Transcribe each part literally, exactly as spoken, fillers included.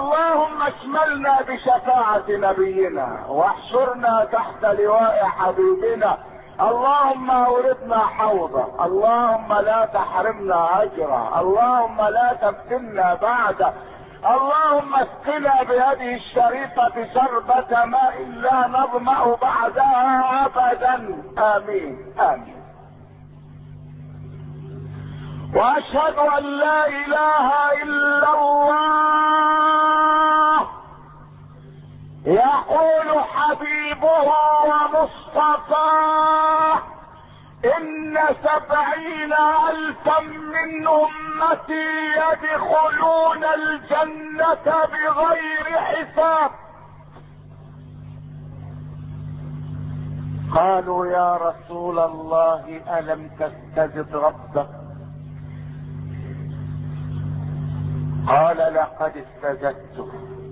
اللهم اشملنا بشفاعة نبينا واحشرنا تحت لواء حبيبنا. اللهم اوردنا حوضه، اللهم لا تحرمنا اجره، اللهم لا تفتنا بعده، اللهم اسقنا بيده الشريفة شربة ماء لا نظمأ بعدها ابدا. امين امين. واشهد ان لا اله الا الله يقول حبيبه ومصطفاه ان سبعين الفا من امتي يدخلون الجنة بغير حساب. قالوا يا رسول الله الم تستجب ربك؟ قال لقد استجبت.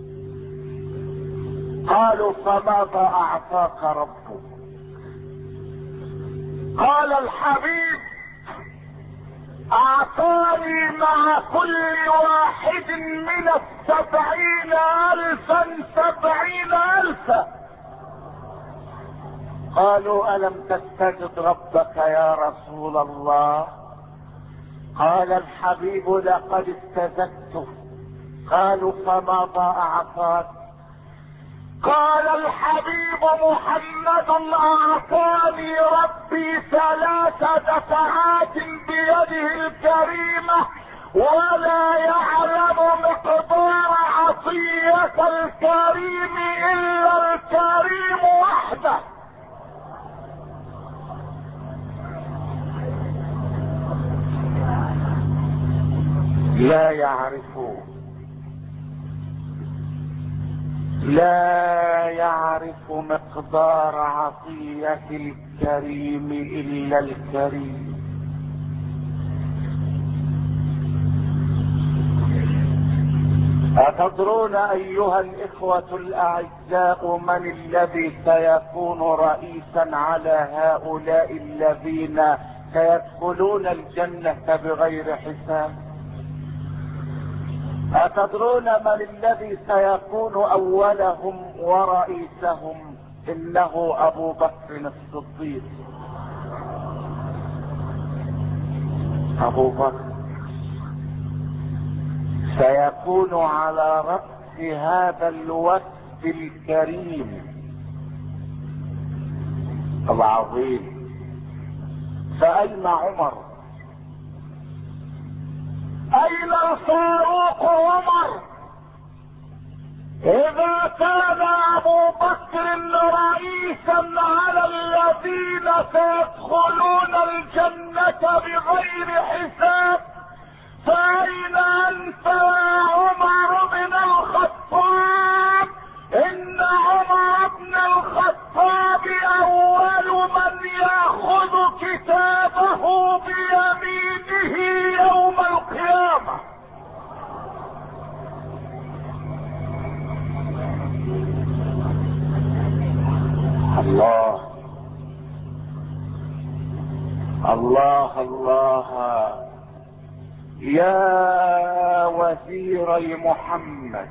قالوا فماذا اعطاك ربك؟ قال الحبيب اعطاني مع كل واحد من السبعين الفا سبعين الفا. قالوا الم تستجب ربك يا رسول الله؟ قال الحبيب لقد استزدت. قالوا فماذا اعطاك؟ قال الحبيب محمد اعطاني ربي ثلاث دفعات بيده الكريمة ولا يعلم مقدار عطية الكريم الا الكريم وحده. لا يعرفون لا يعرف مقدار عطية الكريم الا الكريم. أتدرون أيها الإخوة الأعزاء من الذي سيكون رئيسا على هؤلاء الذين سيدخلون الجنة بغير حساب؟ أتدرون من الذي سيكون أولهم ورئيسهم؟ إنه أبو بكر الصديق. أبو بكر سيكون على رأس هذا الوفد الكريم العظيم. فأين عمر؟ أين الفاروق عمر؟ إذا كان أبو بكر رئيسا على الذين سيدخلون الجنة بغير حساب، فأين أنت يا عمر بن الخطاب؟ إن عمر بن الخطاب أول من يأخذ كتابه بيمينه يوم القيامة. الله الله الله. يا وزيري محمد،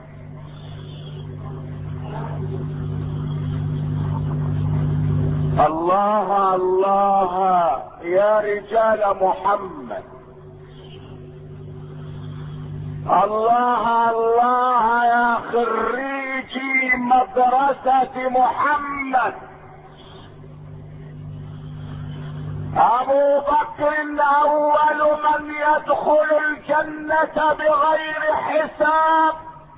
الله الله يا رجال محمد، الله الله يا خريجي مدرسة محمد. ابو بكر اول من يدخل الجنة بغير حساب،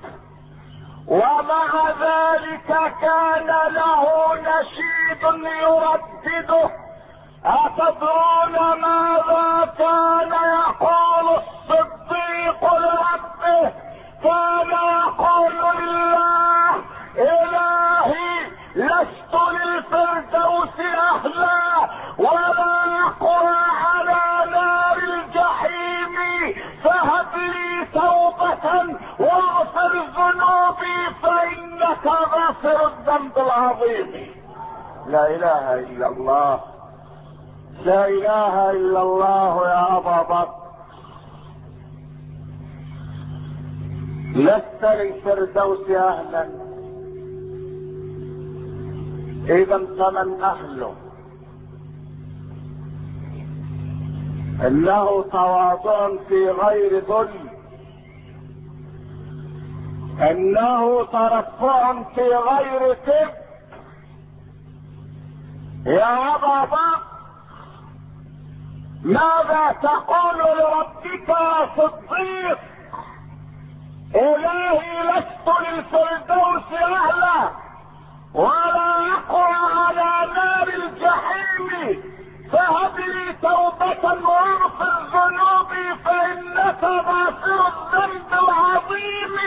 ومع ذلك كان له نشيد يردده. أتدرون ماذا كان يقول الصديق لربه؟ كان يقول لله إلهي لست للفردوس أهلا ولا يقوى على نار الجحيم، فهب لي توبة واغفر ذنوبي فإنك غافر الذنب العظيم. لا إله إلا الله، لا إله إلا الله يا أبا بكر، لست للفردوس اهلا، اذا فمن اهله؟ انه تواضع في غير ذل، انه ترفع في غير كبر. يا ابا بكر ماذا تقول لربك يا صديق؟ الهي لست للفردوس اهلا ولا اقوى على نار الجحيم، فهب لي توبة واغفر ذنوبي فانك غافر الذنب العظيم.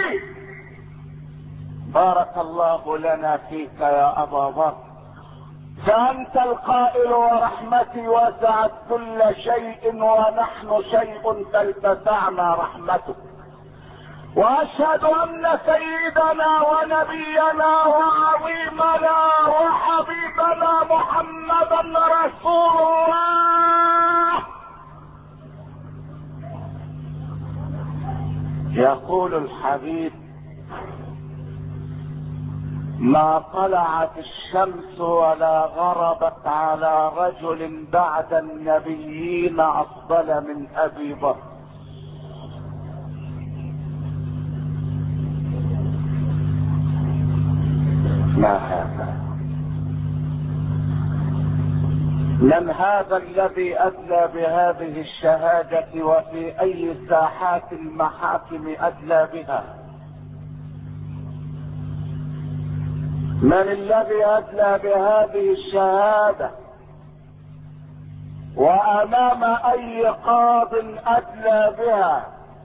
بارك الله لنا فيك يا ابا بكر، فانت القائل ورحمتي وسعت كل شيء ونحن شيء فلتسعنا رحمتك. واشهد ان سيدنا ونبينا وعظيمنا وحبيبنا محمدا رسول الله. يقول الحبيب: ما طلعت الشمس ولا غربت على رجل بعد النبيين افضل من ابي بكر. ما هذا؟ من هذا الذي ادلى بهذه الشهادة وفي اي ساحات المحاكم ادلى بها؟ من الذي ادلى بهذه الشهادة وامام اي قاض ادلى بها؟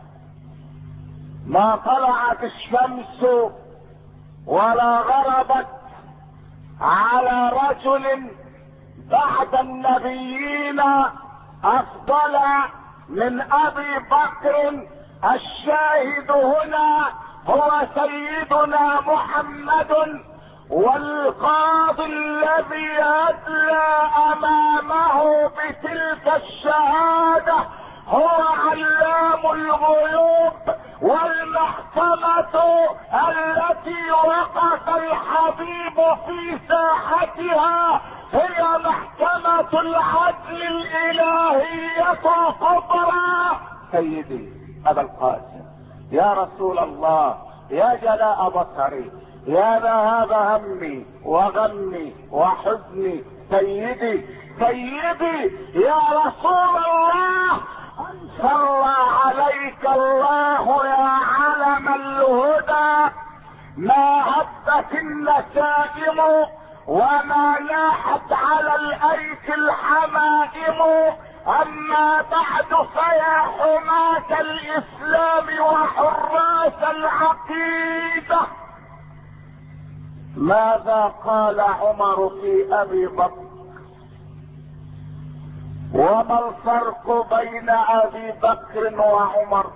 ما طلعت الشمس ولا غربت على رجل بعد النبيين افضل من ابي بكر. الشاهد هنا هو سيدنا محمد، والقاضي الذي ادلى امامه بتلك الشهادة هو علام الغيوب، والمحكمة التي وقف الحبيب في ساحتها هي محكمة العدل الالهية الكبرى. سيدي ابا القاسم، يا رسول الله، يا جلاء بصري، يا ذهاب همي وغمي وحزني، سيدي سيدي يا رسول الله، صلى عليك الله يا علم الهدى. ما هبت النسائم وما لاحت على الايك الحمائم، اما بعد فيا حماة الاسلام وحراس العقيدة. ماذا قال عمر في ابي بكر؟ وما الفرق بين ابي بكر وعمر؟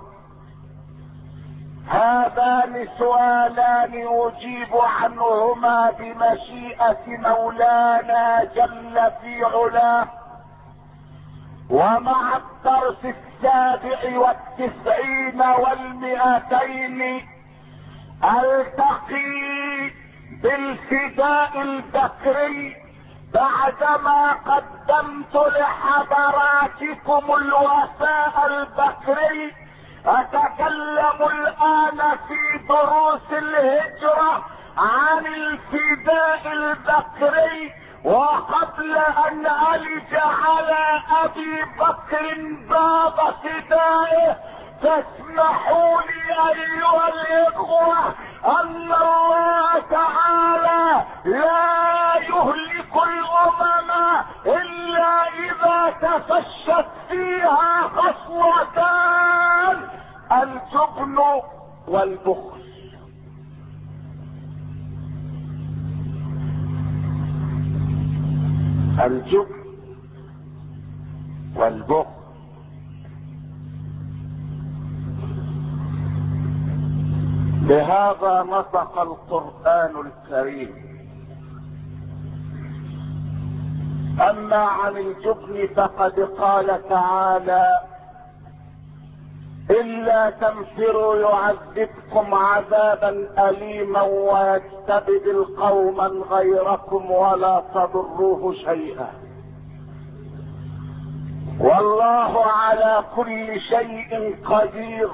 هذان سؤالان اجيب عنهما بمشيئة مولانا جل في علاه. ومع الدرس السابع والتسعين والمئتين التقي بالفداء البكري بعدما قدمت لحضراتكم الوفاء البكري. اتكلم الان في دروس الهجرة عن الفداء البكري، وقبل ان الج على ابي بكر باب فدائه فاسمحوا لي ايها الاخوة ان الله تعالى لا يهلك الامم الا اذا تفشت فيها خصلتان: الجبن والبخل. الجبن والبخل. بهذا نطق القرآن الكريم. اما عن الجبن فقد قال تعالى: إلا تنفروا يعذبكم عذابا أليما ويستبدل قوما غيركم ولا تضروه شيئا والله على كل شيء قدير.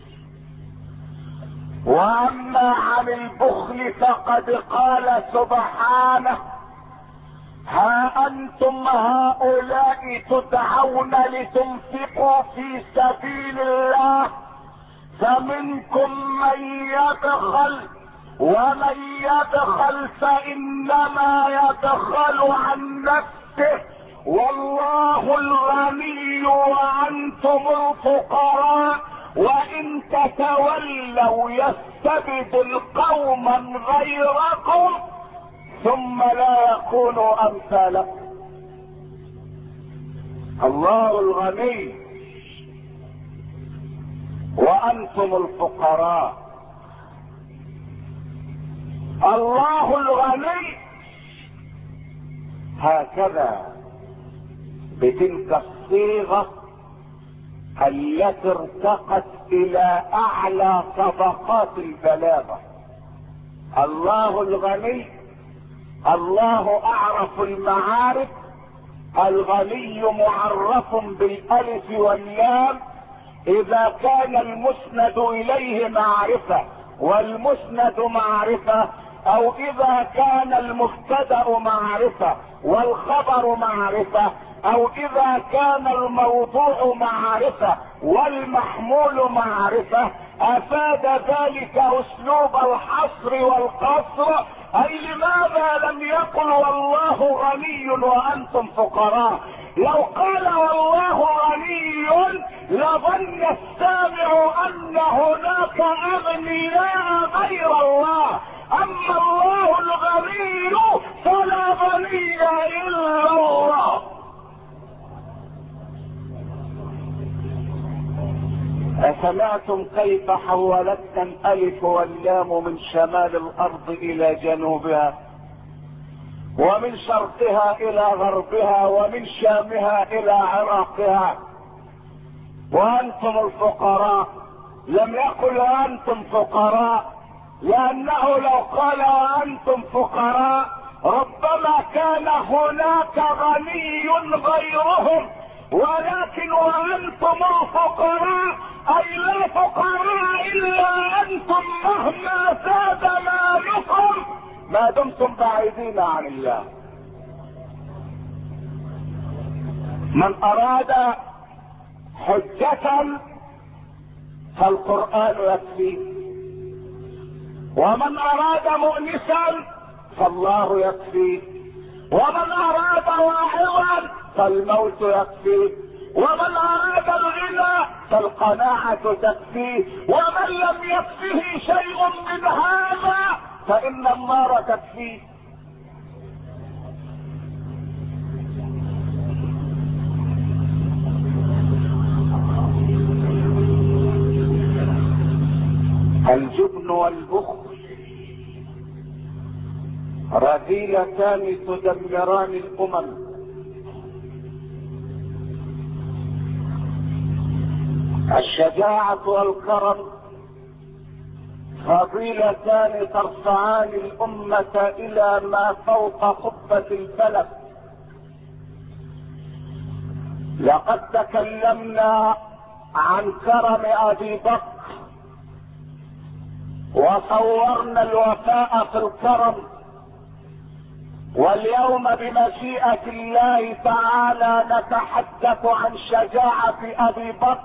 واما عن البخل فقد قال سبحانه: ها انتم هؤلاء تدعون لتنفقوا في سبيل الله فمنكم من يبخل ومن يبخل فانما يبخل عن نفسه والله الغني وانتم الفقراء وان تتولوا يستبدل قوما غيركم ثم لا يكونوا امثالكم. الله الغني وانتم الفقراء. الله الغني هكذا بتلك الصيغة التي ارتقت الى اعلى طبقات البلاغة. الله الغني، الله اعرف المعارف، الغني معرف بالالف واللام اذا كان المسند اليه معرفة والمسند معرفة، او اذا كان المبتدأ معرفة والخبر معرفة، او اذا كان الموضوع معرفة والمحمول معرفة. افاد ذلك اسلوب الحصر والقصر. اي لماذا لم يقل والله غني وانتم فقراء؟ لو قال والله غني لظن السامع ان هناك اغنياء غير الله، اما الله الغني فلا غني الا الله. أسمعتم كيف حولتنا الألف واللام من شمال الأرض إلى جنوبها ومن شرقها إلى غربها ومن شامها إلى عراقها؟ وأنتم الفقراء. لم يقل وأنتم فقراء، لأنه لو قال وأنتم فقراء ربما كان هناك غني غيرهم، ولكن وأنتم الفقراء اي لا فقراء الا انتم مهما زاد مالكم ما دمتم بعيدين عن الله. من اراد حجة فالقرآن يكفيه، ومن اراد مؤنسا فالله يكفيه، ومن اراد واعظا فالموت يكفيه، ومن اراد الغنى فالقناعة تكفيه، ومن لم يكفه شيء من هذا فان النار تكفيه. الجبن والبخل رذيلتان تدمران الامم. الشجاعة والكرم فضيلتان ترفعان الأمة إلى ما فوق قبة الفلك. لقد تكلمنا عن كرم أبي بكر وصورنا الوفاء في الكرم، واليوم بمشيئة الله تعالى نتحدث عن شجاعة أبي بكر،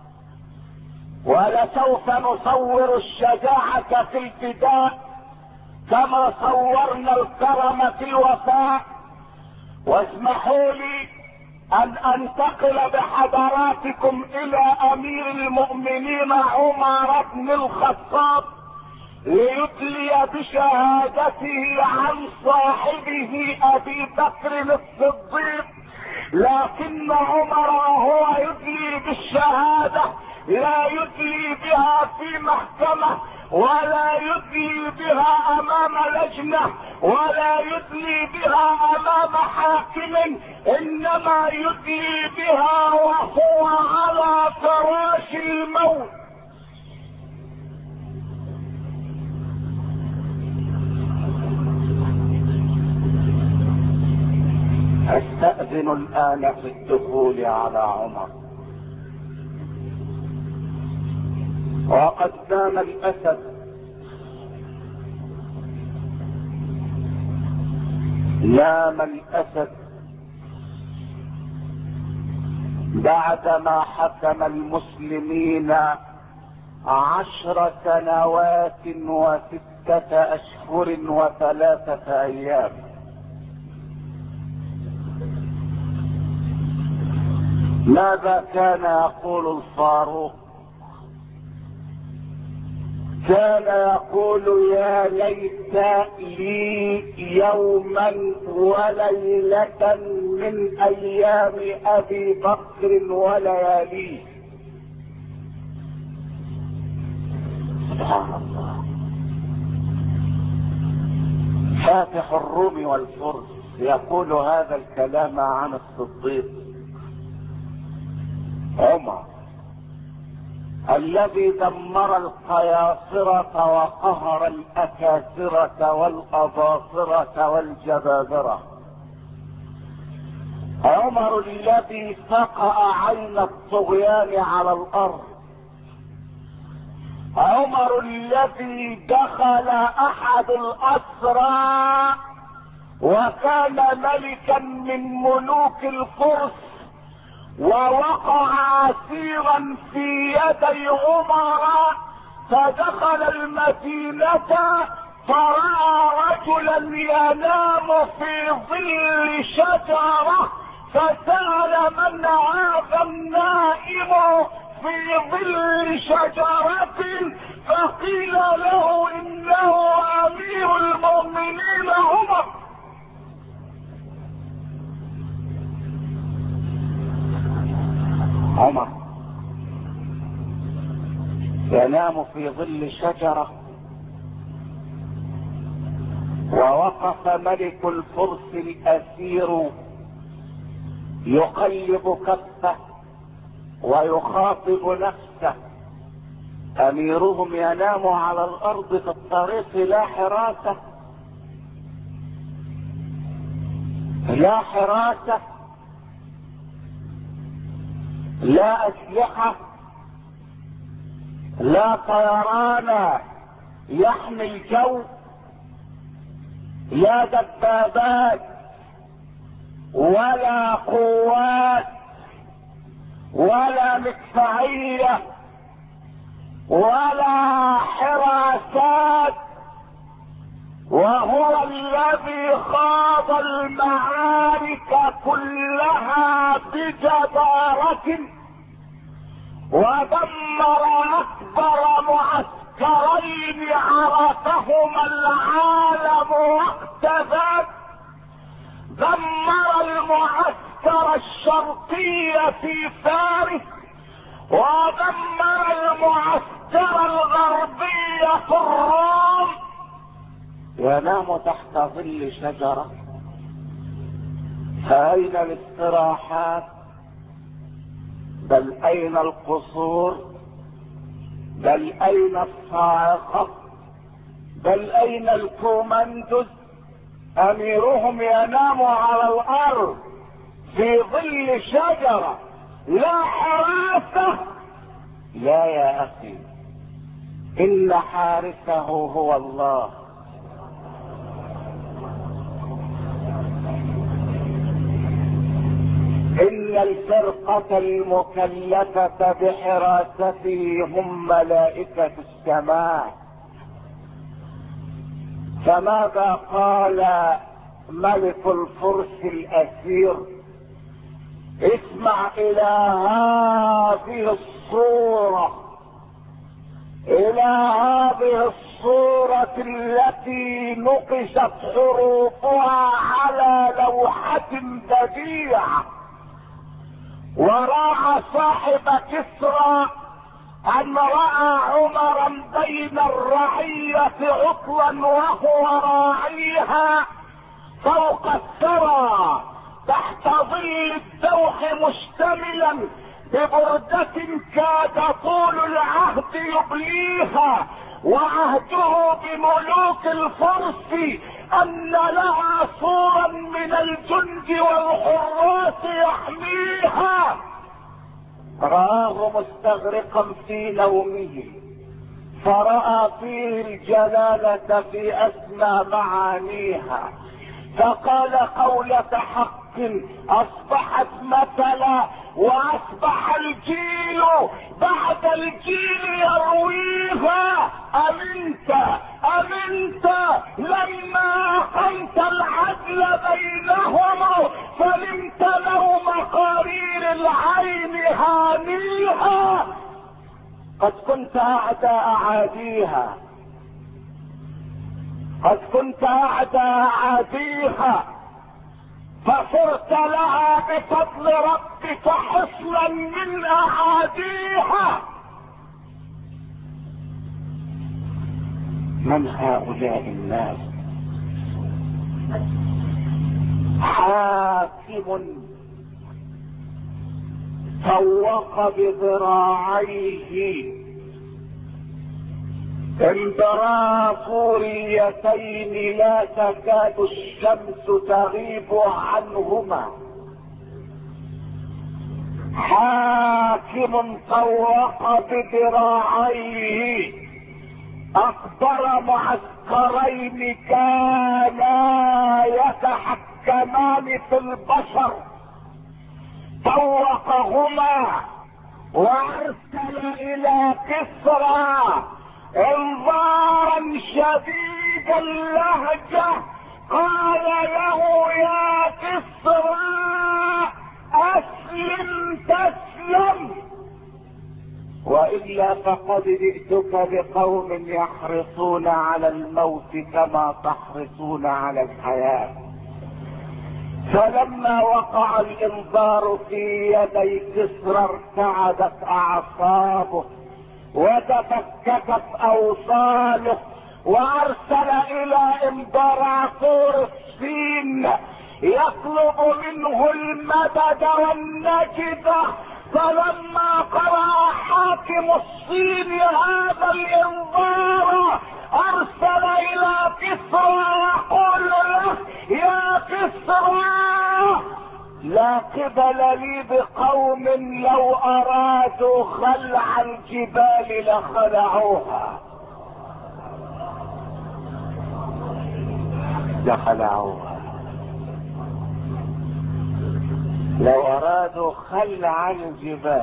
ولسوف نصور الشجاعة في الفداء كما صورنا الكرم في الوفاء. واسمحوا لي ان انتقل بحضراتكم الى امير المؤمنين عمر بن الخطاب ليدلي بشهادته عن صاحبه ابي بكر الصديق، لكن عمر وهو يدلي بالشهادة لا يدلي بها في محكمة، ولا يدلي بها امام لجنة، ولا يدلي بها امام حاكم، انما يدلي بها وهو على فراش الموت. استأذن الآن في الدخول على عمر. وقد نام الأسد نام الأسد بعدما حكم المسلمين عشر سنوات وستة أشهر وثلاثة أيام. ماذا كان يقول الفاروق؟ كان يقول يا ليت لي يوما وليلة من ايام ابي بكر ولياليه. سبحان الله. فاتح الروم والفرس يقول هذا الكلام عن الصديق عمر الذي دمر القياصرة وقهر الأكاسرة والأباصرة والجبابرة. عمر الذي فقأ عين الطغيان على الأرض. عمر الذي دخل أحد الأسرى وكان ملكا من ملوك الفرس ووقع اسيرا في يدي عمر، فدخل المدينة فرأى رجلا ينام في ظل شجرة، فسأل من هذا النائم في ظل شجرة، فقيل له انه امير المؤمنين عمر. عمر ينام في ظل شجرة ووقف ملك الفرس الأسير يقلب كفه ويخاطب نفسه. أميرهم ينام على الأرض في الطريق، لا حراسة لا حراسة لا أسلحة لا طيران يحمي الجو، لا دبابات ولا قوات ولا مدفعية ولا حراسات، وهو الذي خاض المعارك كلها بجدارة ودمر اكبر معسكرين عرفهما العالم وقت ذاك. دمر المعسكر الشرقي في فارس ودمر المعسكر الغربي في الروم. ينام تحت ظل شجرة، فأين الاستراحات؟ بل أين القصور؟ بل أين الصاعقة؟ بل أين الكومندوز؟ أميرهم ينام على الأرض في ظل شجرة، لا حراسة. لا يا أخي، إن حارسه هو الله. إن الفرقة المكلفة بحراسته هم ملائكة السماء. فماذا قال ملك الفرس الأسير؟ اسمع إلى هذه الصورة، إلى هذه الصورة التي نقشت حروفها على لوحة بديعة. وراى صاحب كسرى ان راى عمرا بين الرعية عطلا وهو راعيها فوق الثرى تحت ظل الدوح مشتملا ببردة كاد طول العهد يبليها، وعهده بملوك الفرس ان لها سورا من الجند والحراس يحميها. رآه مستغرقا في نومه، فرأى فيه الجلالة في اسمى معانيها، فقال قولة حق اصبحت مثلا، واصبح الجيل بعد الجيل يرويها. امنت امنت لما اقمت العدل بينهم، فلمت له مقارير العين هانيها. قد كنت اعدى اعاديها، قد كنت اعدى اعاديها، فصرت لها بفضل ربك حصنا من اعاديها. من هؤلاء الناس؟ حاكم طوق بذراعيه امبراطوريتين لا تكاد الشمس تغيب عنهما. حاكم طوق بذراعيه اكبر معسكرين كانا يتحكمان في البشر، طوقهما وارسل الى كسرى انظارا شديد اللهجة، قال له يا كسرى اسلم تسلم، والا فقد جئتك بقوم يحرصون على الموت كما تحرصون على الحياة. فلما وقع الانذار في يدي كسرى ارتعدت اعصابه وتفككت اوصاله، وارسل الى امبراطور الصين يطلب منه المدد والنجدة. فلما قرأ حاكم الصين هذا الانذار ارسل الى كسرى يقول له يا كسرى لا قبل لي بقوم لو ارادوا خلع الجبال لخلعوها، لخلعوها. لو ارادوا خلع الجبال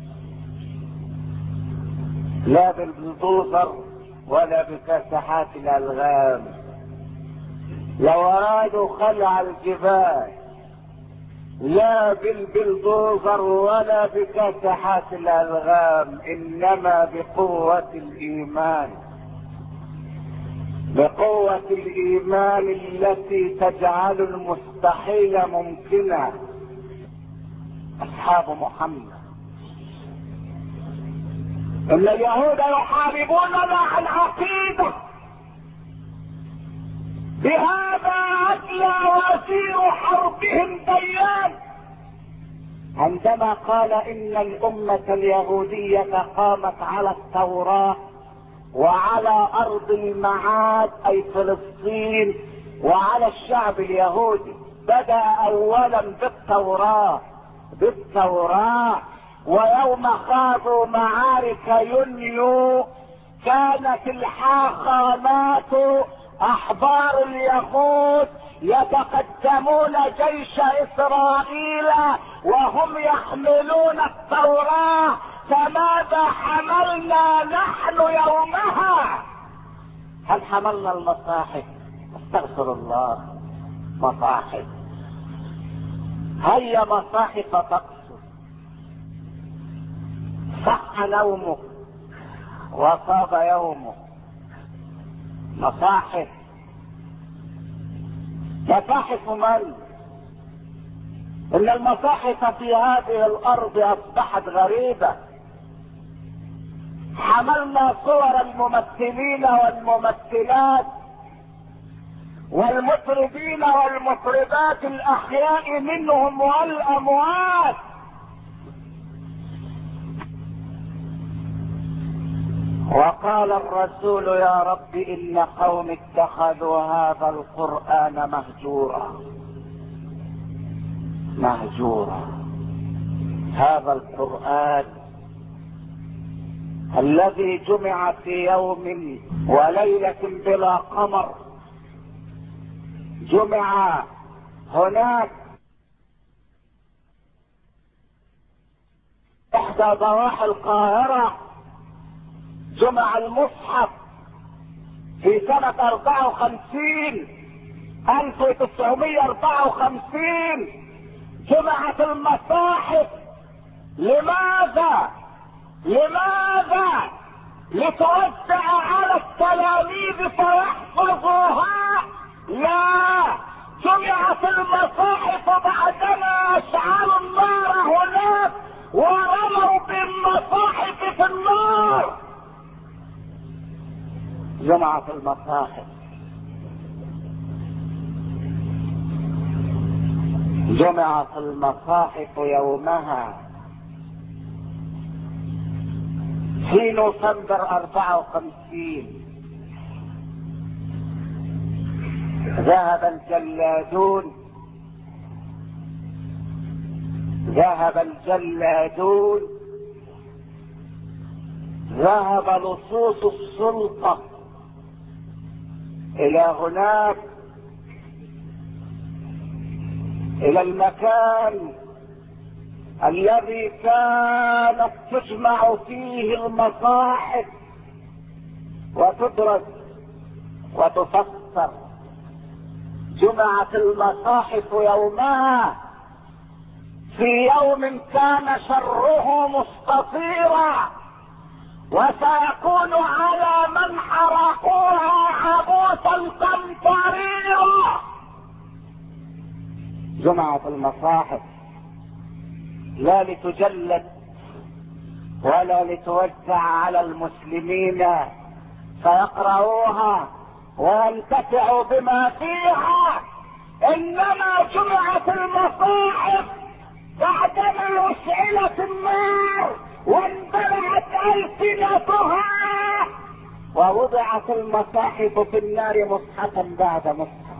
لا بالبلدوزر ولا بكاسحات الالغام، لو ارادوا خلع الجبال لا بالبلدوزر ولا بكاسحات الالغام، انما بقوة الايمان، بقوة الايمان التي تجعل المستحيل ممكنا. اصحاب محمد ان اليهود يحاربوننا عن عقيدة، بهذا أدلى وزير حربهم ديان عندما قال ان الامة اليهودية قامت على التوراة وعلى ارض المعاد اي فلسطين وعلى الشعب اليهودي. بدأ اولا بالتوراة بالتوراة ويوم خاضوا معارك يونيو كانت الحاخامات احبار اليهود يتقدمون جيش اسرائيل وهم يحملون التوراة. فماذا حملنا نحن يومها؟ هل حملنا المصاحف؟ استغفر الله، مصاحف. هيا مصاحف تقصر، صح نومك وصاب يومك. مصاحف مصاحف من؟ ان المصاحف في هذه الارض اصبحت غريبة. حملنا صور الممثلين والممثلات والمطربين والمطربات الاحياء منهم والاموات، وقال الرسول يا رب إن قوم اتخذوا هذا القرآن مهجورا مهجورا. هذا القرآن الذي جمع في يوم وليلة بلا قمر، جمع هناك احدى ضواحي القاهرة، جمع المصحف في سنة اربعة وخمسين الف وتسعمائة واربعة وخمسين. جمعت المصاحف لماذا؟ لماذا؟ لتوزع على التلاميذ فيحفظوها؟ لا، جمعت المصاحف بعدما اشعلوا النار هناك ورموا بالمصاحف في النار. جمعت المصاحف، جمعت المصاحف يومها في نوفمبر اربعة وخمسين. ذهب الجلادون ذهب الجلادون ذهب لصوص السلطة الى هناك، الى المكان الذي كانت تجمع فيه المصاحف وتدرس وتفسر. جمعت المصاحف يومها في يوم كان شره مستطيرا، وسيكون على من حرقوها عبوسا قمطريرا. جمعت المصاحف لا لتجلد ولا لتوزع على المسلمين فيقرؤوها وينتفعوا بما فيها، انما جمعت المصاحف بعدما اشعلت النار واندلعت السنتها، ووضعت المصاحف في النار مصحفا بعد مصحف.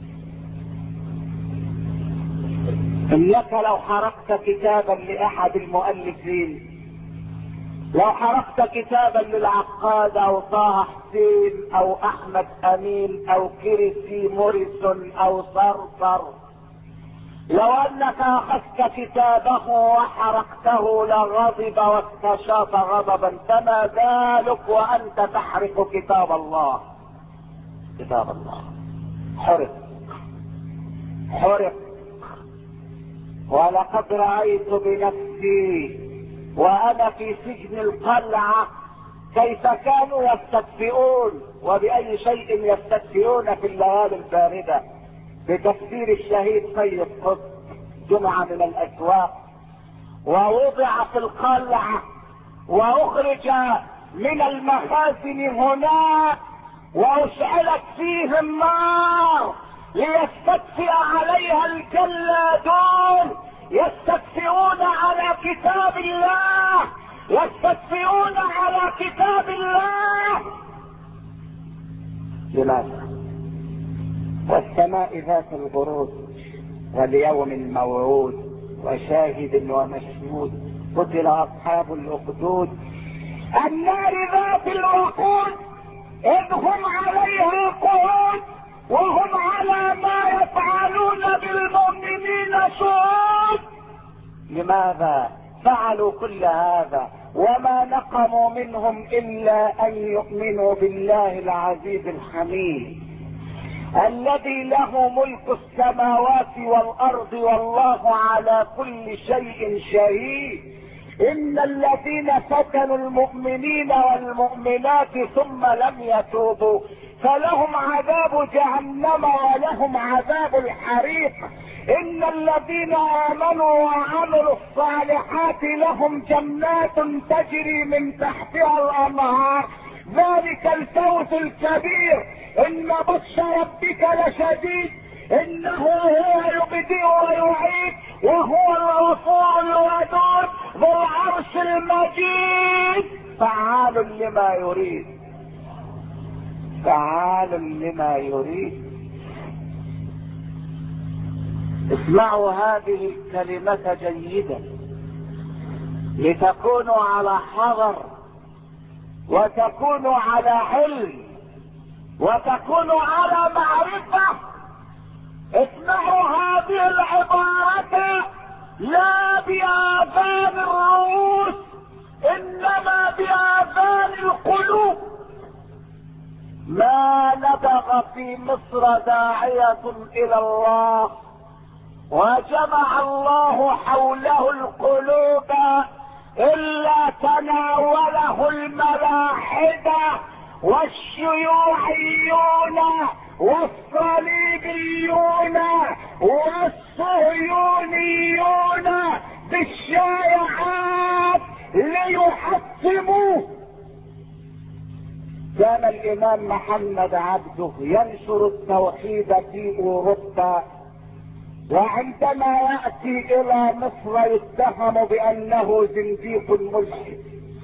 انك لو حرقت كتابا لاحد المؤلفين، لو حرقت كتابا للعقاد او طه حسين او احمد امين او كريسي موريسون او صرصر، لو انك اخذت كتابه وحرقته لغضب واستشاط غضبا، فما بالك وانت تحرق كتاب الله؟ كتاب الله حرق حرق. ولقد رأيت بنفسي وانا في سجن القلعة كيف كانوا يستدفئون، وبأي شيء يستدفئون في الليالي الباردة؟ بتفسير الشهيد سيد قطب. جمع من الاسواق ووضع في القلعة واخرج من المخازن هناك واشعلت فيه النار ليستدفئ عليها الجلادون، يستدفئون على كتاب الله، يستدفئون على كتاب الله. لماذا؟ والسماء ذات البروج واليوم الموعود وشاهد ومشهود، قتل اصحاب الاخدود. النار ذات الوقود اذ هم عليها قعود وهم على ما يفعلون بالمؤمنين شهود. لماذا فعلوا كل هذا؟ وما نقموا منهم الا ان يؤمنوا بالله العزيز الحميد الذي له ملك السماوات والارض والله على كل شيء شهيد. ان الذين فتنوا المؤمنين والمؤمنات ثم لم يتوبوا فلهم عذاب جهنم ولهم عذاب الحريق. ان الذين امنوا وعملوا الصالحات لهم جنات تجري من تحتها الانهار، ذلك الفوز الكبير. ان بطش ربك لشديد انه هو يبدئ ويعيد وهو الغفور الودود ذو العرش المجيد. فعال لما يريد، فعال لما يريد. اسمعوا هذه الكلمة جيدا لتكونوا على حذر وتكونوا على علم وتكونوا على معرفة. اسمعوا هذه العبارة لا بآذان الرؤوس انما بآذان القلوب. ما نبغ في مصر داعية الى الله وجمع الله حوله القلوب الا تناوله الملاحدة والشيوعيون والصليبيون والصهيونيون بالشائعات ليحطموه. كان الامام محمد عبده ينشر التوحيد في اوروبا، وعندما يأتي الى مصر يتهم بانه زنديق ملحد.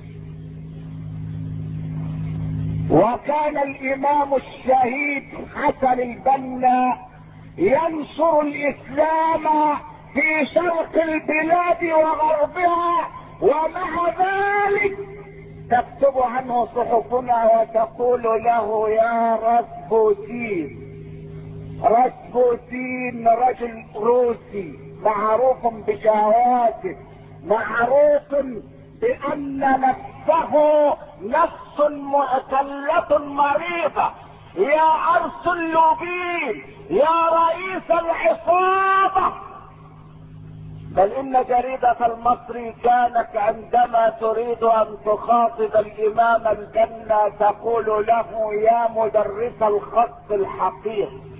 وكان الامام الشهيد حسن البنا ينشر الاسلام في شرق البلاد وغربها، ومع ذلك تكتب عنه صحفنا وتقول له يا راسبوتين. راسبوتين رجل روسي معروف بشهواته، معروف بان نفسه نفس معتلة مريضة. يا عرس اللوبين، يا رئيس العصابة. بل ان جريدة المصري كانت عندما تريد ان تخاطب الامام البنا تقول له يا مدرس الخط الحقيقي.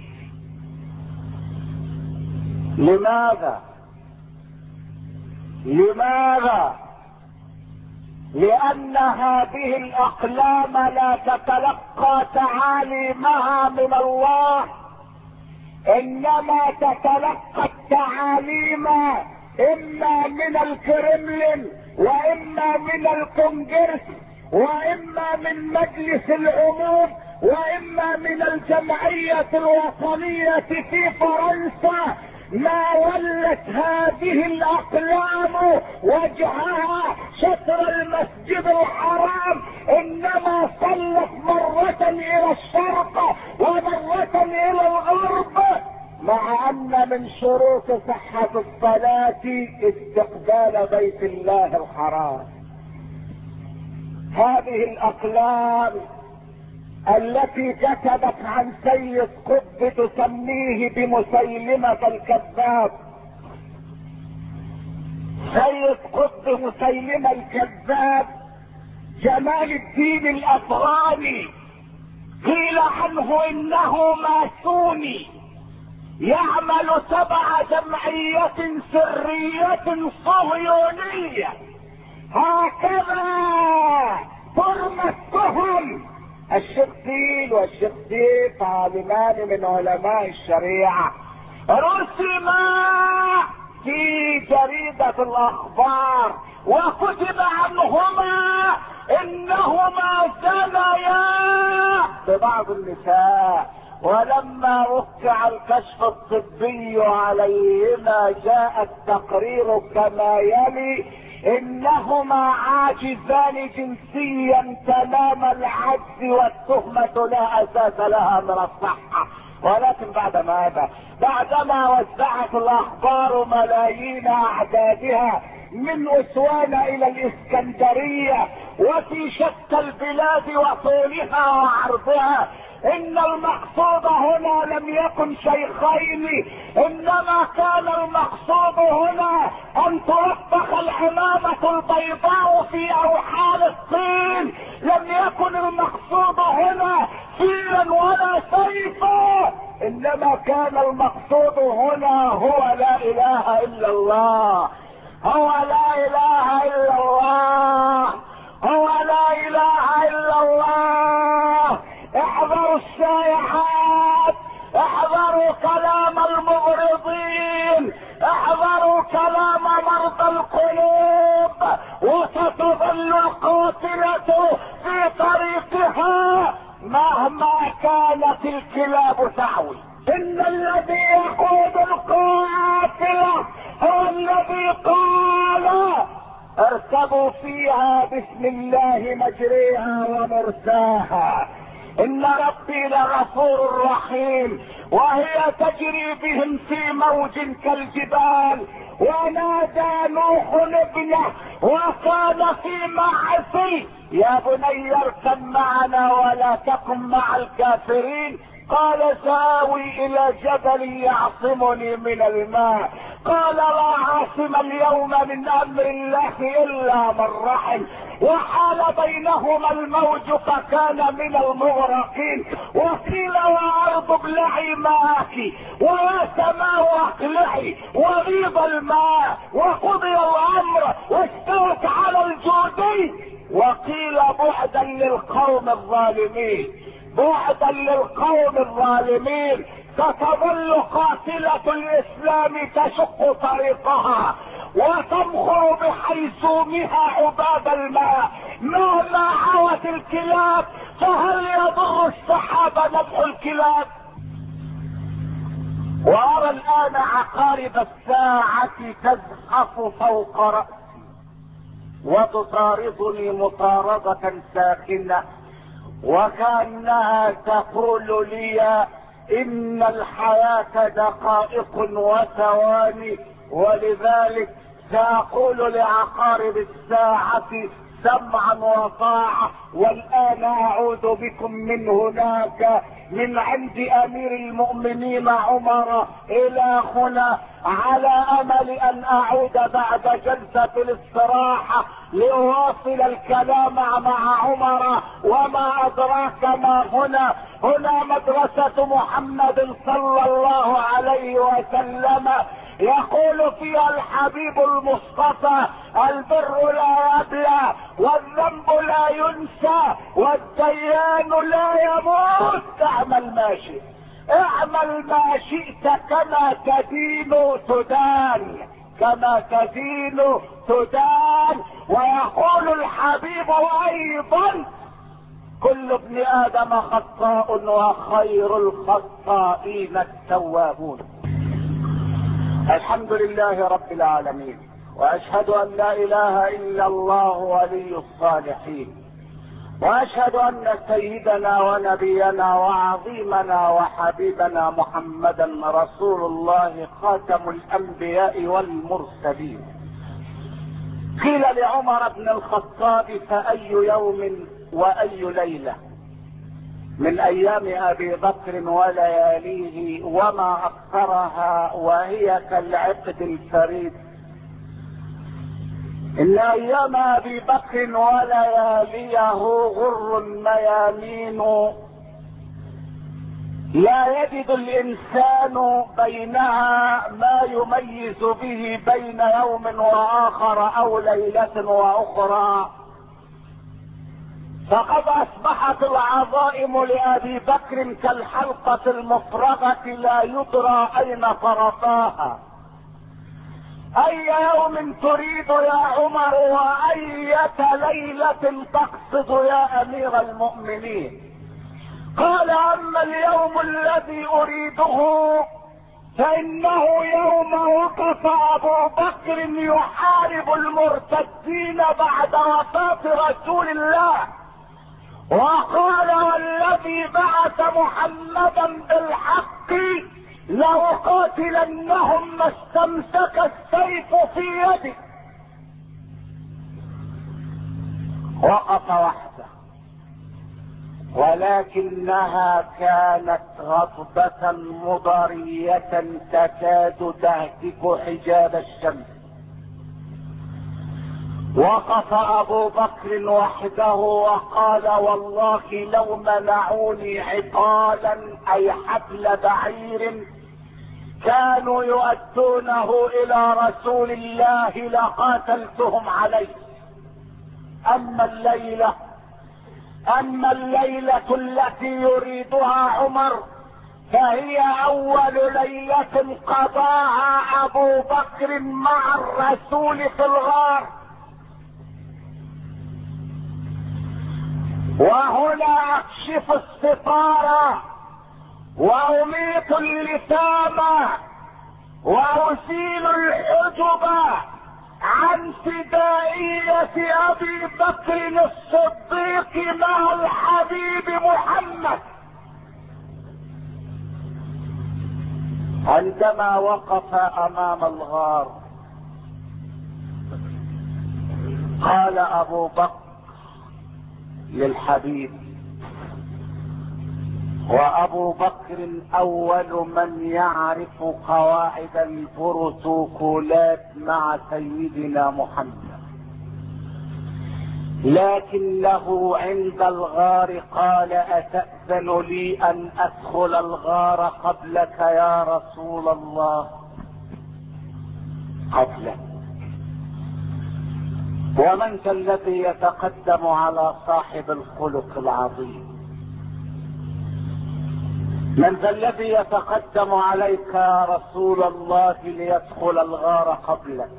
لماذا؟ لماذا؟ لان هذه الاقلام لا تتلقى تعاليمها من الله، انما تتلقى التعاليم اما من الكرملين واما من الكونجرس واما من مجلس العموم واما من الجمعية الوطنية في فرنسا. ما ولت هذه الاقلام وجهها شطر المسجد الحرام، انما صلت مرة الى الشرق ومرة الى الغرب، مع ان من شروط صحة الصلاة استقبال بيت الله الحرام. هذه الاقلام التي كتبت عن سيد قطب تسميه بمسيلمة الكذاب. سيد قطب مسيلمة الكذاب جمال الدين الافغاني قيل عنه انه ماسوني يعمل تبع جمعية سرية صهيونية. هكذا ترمى التهم. الشيخ سيل والشيخ سيف عالمان من علماء الشريعة رسما في جريدة الاخبار وكتب عنهما انهما زنيا ببعض النساء، ولما وقع الكشف الطبي عليهما جاء التقرير كما يلي: انهما عاجزان جنسيا تمام العجز والتهمة لا اساس لها من الصحة. ولكن بعد ماذا؟ بعدما وزعت الاخبار ملايين اعدادها من اسوان الى الاسكندرية وفي شتى البلاد وطولها وعرضها، ان المقصود هنا لم يكن شيخين، انما كان المقصود هنا ان توفق العمامة البيضاء في اوحال الطين. لم يكن المقصود هنا فيلا ولا سيفا، انما كان المقصود هنا هو لا اله الا الله، هو لا اله الا الله، هو لا اله الا الله. احذروا الشائعات، احذروا كلام المغرضين، احذروا كلام مرضى القلوب، وستضل ستظل القاتلة في طريقها مهما كانت الكلاب تعوي. ان الذي يقود القافلة هو الذي قال اركبوا فيها بسم الله مجريها ومرساها ان ربي لغفور رحيم. وهي تجري بهم في موج كالجبال. ونادى نوح ابنه وكان في معصيه يا بني اركب معنا ولا تكن مع الكافرين. قال سآوي الى جبل يعصمني من الماء. قال لا عاصم اليوم من امر الله الا من رحم. وحال بينهما الموج فكان من المغرقين. وقيل يا ارض ابلعي ماءك ويا سماء اقلعي وغيض الماء وقضي الامر واستوت على الجودي. وقيل بعدا للقوم الظالمين بعدا للقوم الظالمين. ستظل قاتلة الاسلام تشق طريقها وتمخر بحيثومها عباب الماء مهما عوت الكلاب. فهل يضر السحاب نبح الكلاب؟ وارى الان عقارب الساعة تزحف فوق رأسي وتطاردني مطاردة ساخنة وكأنها تقول لي ان الحياة دقائق وثواني. ولذلك سأقول لعقارب الساعة سمعا وطاعة. والآن أعود بكم من هناك من عند أمير المؤمنين عمر إلى هنا على أمل أن أعود بعد جلسة الاستراحة لأواصل الكلام مع عمر. وما أدراك ما هنا هنا مدرسة محمد صلى الله عليه وسلم. يقول فيها الحبيب المصطفى البر لا يبلى والذنب لا ينسى والديان لا يموت. اعمل ما شئت اعمل ما شئت كما تدين تدان كما تدين تدان. ويقول الحبيب ايضا كل ابن ادم خطاء وخير الخطائين التوابون. الحمد لله رب العالمين واشهد ان لا اله الا الله ولي الصالحين. واشهد ان سيدنا ونبينا وعظيمنا وحبيبنا محمدا رسول الله خاتم الانبياء والمرسلين. قيل لعمر بن الخطاب فاي يوم واي ليله من ايام ابي بكر ولياليه وما اكثرها وهي كالعقد الفريد. ان ايام ابي بكر ولياليه غر ميامين لا يجد الانسان بينها ما يميز به بين يوم واخر او ليلة واخرى. فقد اصبحت العظائم لابي بكر كالحلقة المفرغة لا يدرى اين طرفاها. اي يوم تريد يا عمر واية ليلة تقصد يا امير المؤمنين؟ قال اما اليوم الذي اريده فانه يوم وقف ابو بكر يحارب المرتدين بعد وفاة رسول الله وقال والذي بعث محمدا بالحق لأقاتلنهم ما استمسك السيف في يده. وقف وحده ولكنها كانت غضبة مضرية تكاد تهتك حجاب الشمس. وقف ابو بكر وحده وقال والله لو منعوني عقالا اي حبل بعير كانوا يؤدونه الى رسول الله لقاتلتهم عليه. اما الليلة اما الليلة التي يريدها عمر فهي اول ليلة قضاها ابو بكر مع الرسول في الغار. وهنا اكشف الستار واميت اللثام وازيل الحجب عن فدائية ابي بكر الصديق مع الحبيب محمد. عندما وقف امام الغار قال ابو بكر للحبيب، وابو بكر اول من يعرف قواعد البروتوكولات مع سيدنا محمد، لكنه عند الغار قال اتأذن لي ان ادخل الغار قبلك يا رسول الله؟ قبلك. ومن ذا الذي يتقدم على صاحب الخلق العظيم؟ من ذا الذي يتقدم عليك يا رسول الله ليدخل الغار قبلك؟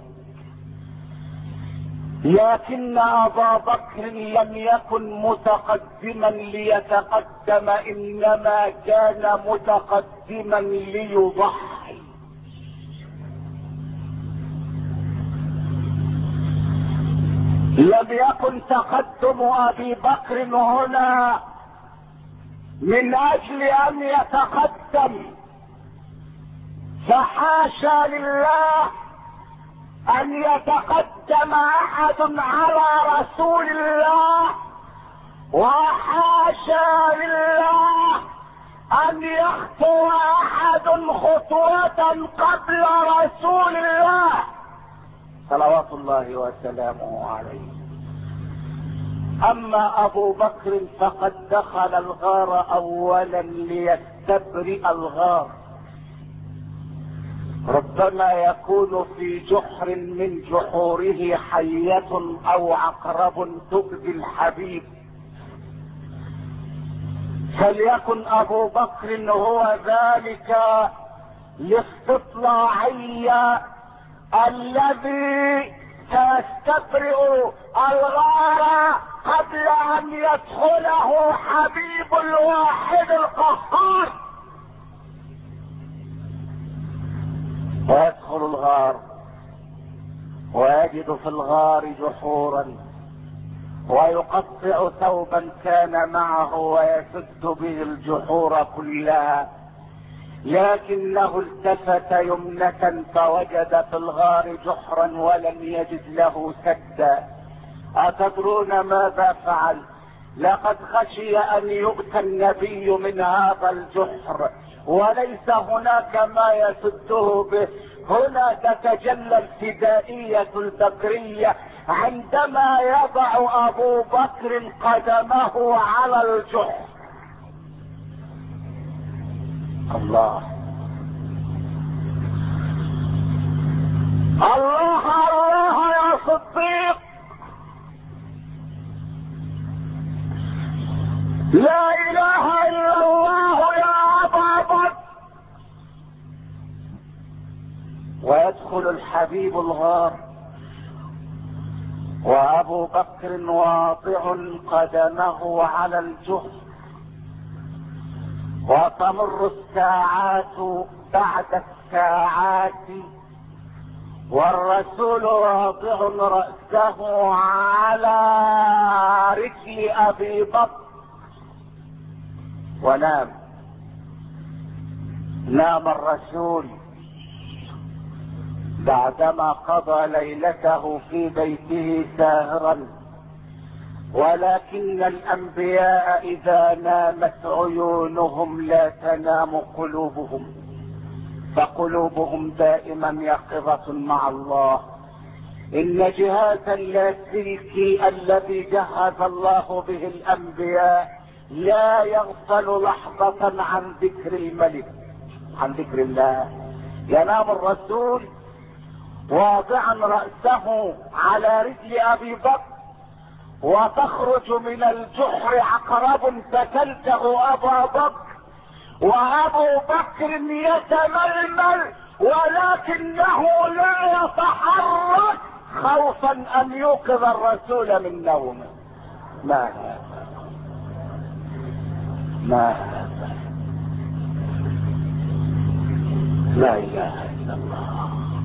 لكن ابا بكر لم يكن متقدما ليتقدم، انما كان متقدما ليضحي. لم يكن تقدم ابي بكر هنا من اجل ان يتقدم، فحاشا لله ان يتقدم احد على رسول الله، وحاشا لله ان يخطو احد خطوة قبل رسول الله صلوات الله وسلامه عليه. اما ابو بكر فقد دخل الغار اولا ليستبرئ الغار، ربما يكون في جحر من جحوره حية او عقرب تؤذي الحبيب، فليكن ابو بكر هو ذلك الاستطلاعي الذي سيستبرئ الغار قبل ان يدخله حبيب الواحد القهار. ويدخل الغار ويجد في الغار جحورا، ويقطع ثوبا كان معه ويسد به الجحور كلها، لكنه التفت يمنة فوجد في الغار جحرا ولم يجد له سدا. أتدرون ماذا فعل؟ لقد خشي ان يؤتى النبي من هذا الجحر وليس هناك ما يسده به. هنا تتجلى الفدائية البكرية عندما يضع ابو بكر قدمه على الجحر. الله الله الله يا صديق، لا اله الا الله يا ابا بكر. ويدخل الحبيب الغار وابو بكر واضع قدمه على الجحر، وتمر الساعات بعد الساعات والرسول واضع رأسه على رجل ابي بكر ونام. نام الرسول بعدما قضى ليلته في بيته ساهرا، ولكن الانبياء اذا نامت عيونهم لا تنام قلوبهم، فقلوبهم دائما يقظة مع الله. ان جهاز اللاسلكي الذي جهز الله به الانبياء لا يغفل لحظة عن ذكر الملك، عن ذكر الله. ينام الرسول واضعا رأسه على رجل ابي بكر، وتخرج من الجحر عقرب تتلتغ ابا بكر، وابو بكر يتململ ولكنه لا يتحرك خوفا ان يوقظ الرسول من نومه. ما هذا؟ ما هذا؟ لا اله الا الله.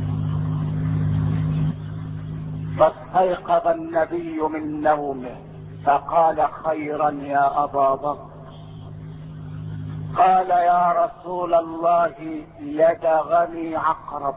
فاستيقظ النبي من نومه فقال خيرا يا ابا بكر. قال يا رسول الله لدغني عقرب،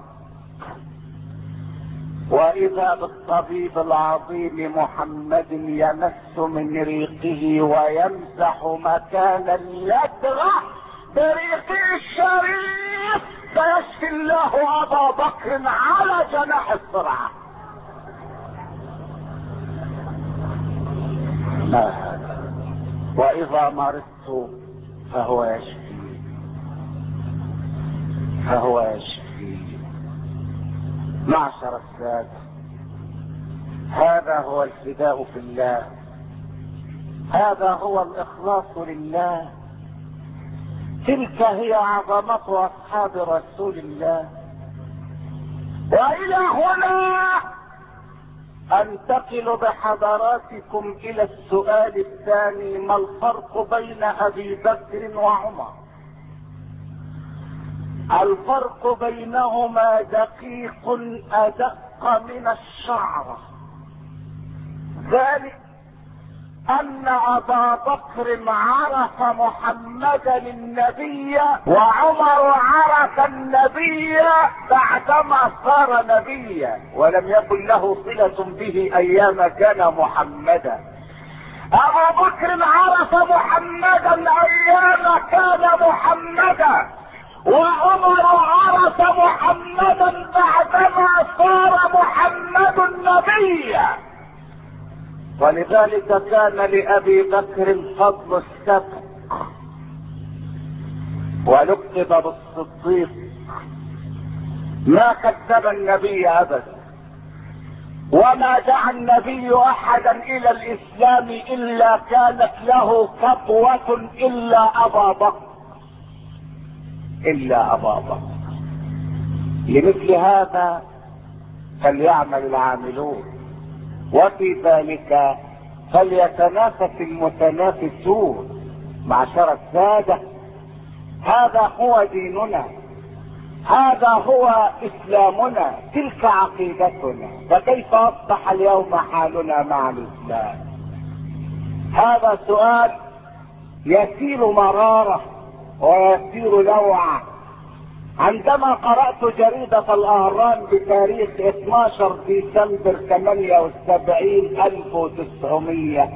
واذا بالطبيب العظيم محمد يمس من ريقه ويمسح مكان اللدغه بريقه الشريف فيشفي الله ابا بكر على جناح السرعه. ما هذا؟ واذا مرضت فهو يشفي، فهو يشفي. معشر السادة، هذا هو الفداء في الله، هذا هو الاخلاص لله، تلك هي عظمة اصحاب رسول الله. والى هنا انتقل بحضراتكم الى السؤال الثاني: ما الفرق بين ابي بكر وعمر؟ الفرق بينهما دقيق ادق من الشعرة، ذلك ان ابا بكر عرف محمدا النبي وعمر عرف النبي بعدما صار نبيا ولم يكن له صلة به ايام كان محمدا. ابو بكر عرف محمدا ايام كان محمدا، وعمر عرف محمدا بعدما صار محمد نبيا. ولذلك كان لابي بكر فضل السبق ولقب بالصديق، ما كذب النبي ابدا، وما دعا النبي احدا الى الاسلام الا كانت له خطوة الا ابا بكر، الا ابا بكر. لمثل هذا فليعمل العاملون، وفي ذلك فليتنافس المتنافسون. معشر السادة، هذا هو ديننا، هذا هو اسلامنا، تلك عقيدتنا، فكيف اصبح اليوم حالنا مع الاسلام؟ هذا سؤال يسيل مرارة ويسير لوعة. عندما قرأت جريدة الاهرام بتاريخ اثناشر ديسمبر ثمانية وسبعين الف وتسعمية،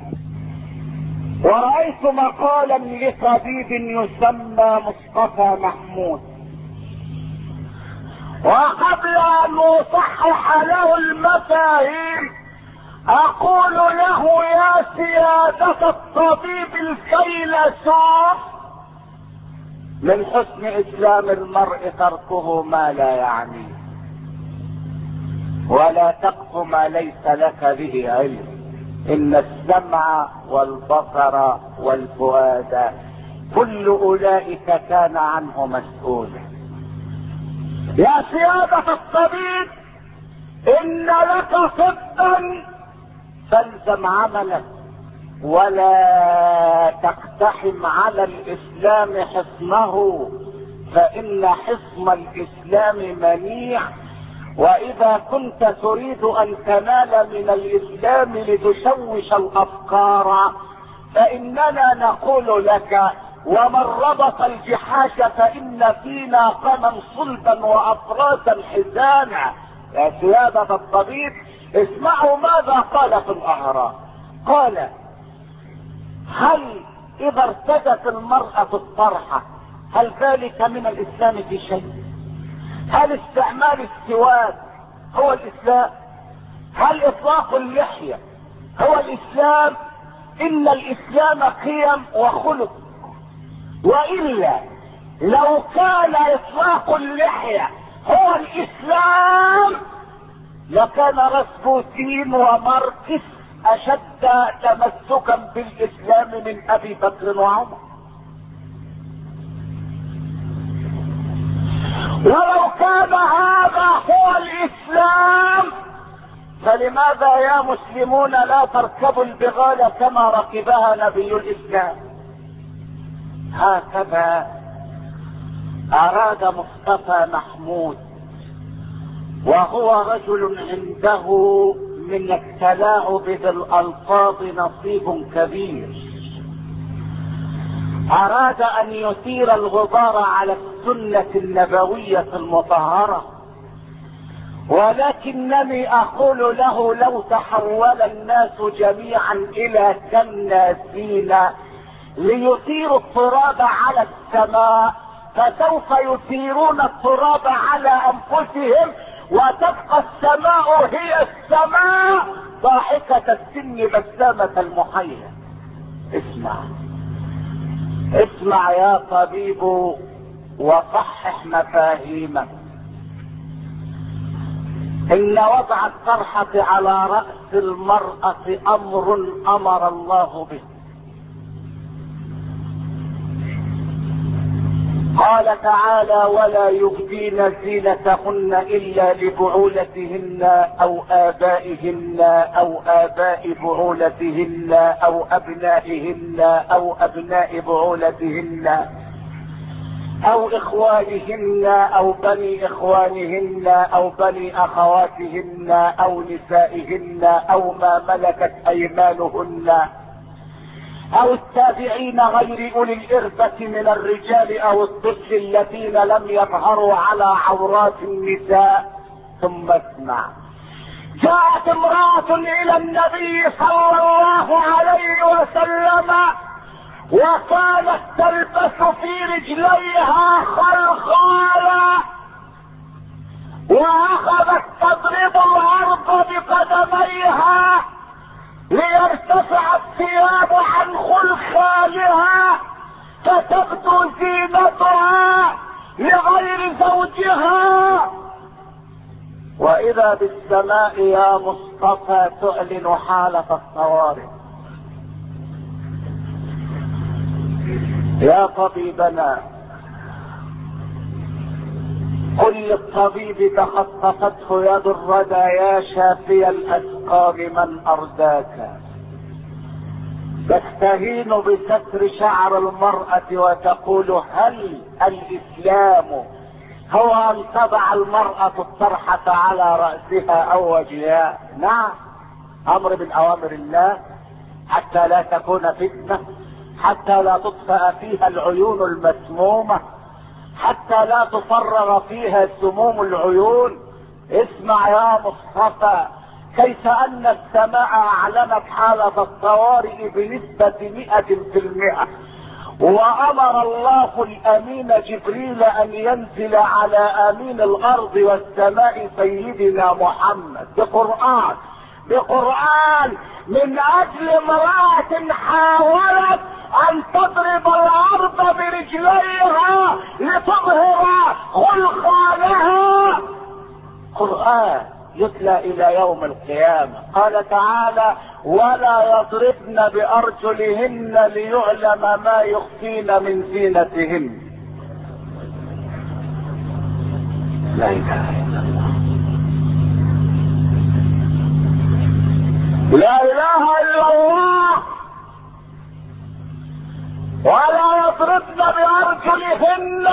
ورأيت مقالا لطبيب يسمى مصطفى محمود، وقبل ان اصحح له المفاهيم اقول له: يا سيادة الطبيب الفيلسوف، من حسن اسلام المرء تركه ما لا يعنيه، ولا تقف ما ليس لك به علم، ان السمع والبصر والفؤاد كل اولئك كان عنه مسؤولا. يا سيادة الطبيب، ان لك صدقا فالزم عملك، ولا تقتحم على الاسلام حصنه، فان حصن الاسلام منيع. واذا كنت تريد ان تنال من الاسلام لتشوش الافكار فاننا نقول لك: ومن ربط الجحاش فان فينا قما صلبا وافراسا حزانا. يا سيادة الطبيب، اسمعوا ماذا قال في الاهرام. قال: هل اذا ارتدت المرأة الطرحة هل ذلك من الاسلام في شيء؟ هل استعمال السواك هو الاسلام؟ هل اطلاق اللحية هو الاسلام؟ ان الاسلام قيم وخلق، والا لو كان اطلاق اللحية هو الاسلام لكان راسبوتين وماركس اشد تمسكا بالاسلام من ابي بكر وعمر. ولو كان هذا هو الاسلام فلماذا يا مسلمون لا تركبوا البغال كما ركبها نبي الاسلام؟ هكذا اراد مصطفى محمود، وهو رجل عنده من التلاعب بالالفاظ نصيب كبير. اراد ان يثير الغبار على السنة النبوية المطهرة، ولكنني اقول له لو تحول الناس جميعا الى كناسين ليثيروا التراب على السماء فسوف يثيرون التراب على انفسهم، وتبقى السماء هي السماء ضاحكة السن بسامة المحيا. اسمع اسمع يا طبيب وصحح مفاهيمك. ان وضع الطرحة على رأس المرأة امر امر الله به. قال تعالى: ولا يبدين زينتهن الا لبعولتهن او ابائهن او اباء بعولتهن او ابنائهن او ابناء بعولتهن او اخوانهن او بني اخوانهن او بني اخواتهن او نسائهن او ما ملكت ايمانهن او التابعين غير اولي الاربة من الرجال او الطفل الذين لم يظهروا على عورات النساء. ثم اسمع: جاءت امرأة الى النبي صلى الله عليه وسلم وكانت تلبس في رجليها خلخالا، واخذت تضرب الارض بقدميها ليرتفع الثياب عن خلخالها فتبدو زينتها لغير زوجها. واذا بالسماء يا مصطفى تعلن حالة الطوارئ. يا طبيبنا قل للطبيب تخطفته يد الردى يا شافي الاسقام من ارداك. تستهين بستر شعر المرأة وتقول: هل الاسلام هو ان تضع المرأة الطرحة على رأسها او وجهها؟ نعم، امر من اوامر الله حتى لا تكون فتنة، حتى لا تطفأ فيها العيون المسمومة، حتى لا تفرغ فيها سموم العيون. اسمع يا مصطفى، كيف ان السماء اعلنت حالة الطوارئ بنسبة مئة في المئة، وامر الله الامين جبريل ان ينزل على امين الارض والسماء سيدنا محمد بقرآن بقرآن من اجل امرأة حاولت ان تضرب الارض برجليها لتظهر خلخالها. قرآن يتلى الى يوم القيامة. قال تعالى: ولا يضربن بارجلهن ليعلم ما يخفين من زينتهن. لا اله الا الله، لا اله الا الله. ولا يضربن بارجلهن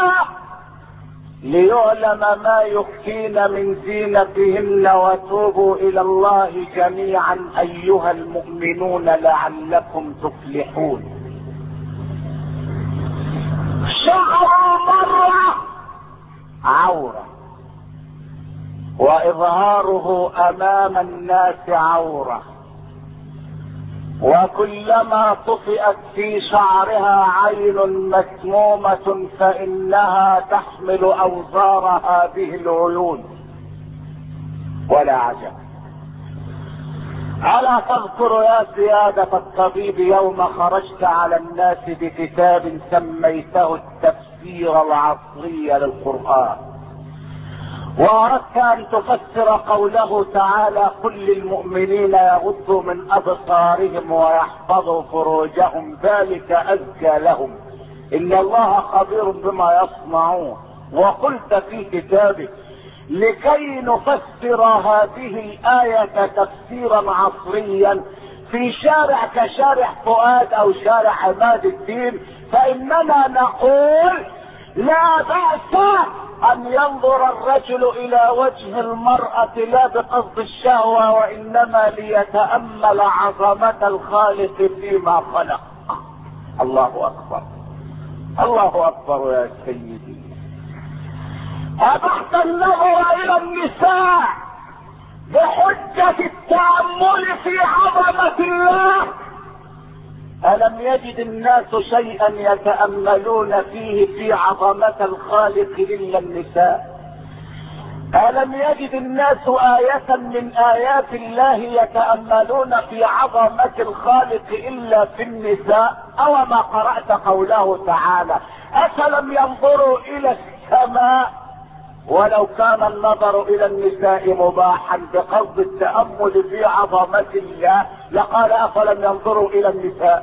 ليعلم ما يخفين من زينتهن وتوبوا الى الله جميعا ايها المؤمنون لعلكم تفلحون. شعر المرأة عورة، واظهاره امام الناس عورة، وكلما طفئت في شعرها عين مسمومة فإنها تحمل أوزار هذه العيون. ولا عجب. ألا تذكر يا سيادة الطبيب يوم خرجت على الناس بكتاب سميته التفسير العصري للقرآن، واردت ان تفسر قوله تعالى: قل للمؤمنين يغضوا من ابصارهم ويحفظوا فروجهم ذلك ازكى لهم ان الله خبير بما يصنعون. وقلت في كتابك: لكي نفسر هذه الآية تفسيرا عصريا في شارع كشارع فؤاد او شارع عماد الدين، فاننا نقول لا بأس ان ينظر الرجل الى وجه المرأة لا بقصد الشهوة، وانما ليتأمل عظمة الخالق فيما خلق. الله اكبر، الله اكبر يا سيدي. ابحت النظر الى النساء بحجة التأمل في عظمة الله. ألم يجد الناس شيئا يتأملون فيه في عظمة الخالق إلا النساء؟ ألم يجد الناس آية من آيات الله يتأملون في عظمة الخالق إلا في النساء؟ أو ما قرأت قوله تعالى أفلم ينظروا إلى السماء؟ ولو كان النظر الى النساء مباحا بقصد التأمل في عظمة الله لقال افلم ينظروا الى النساء.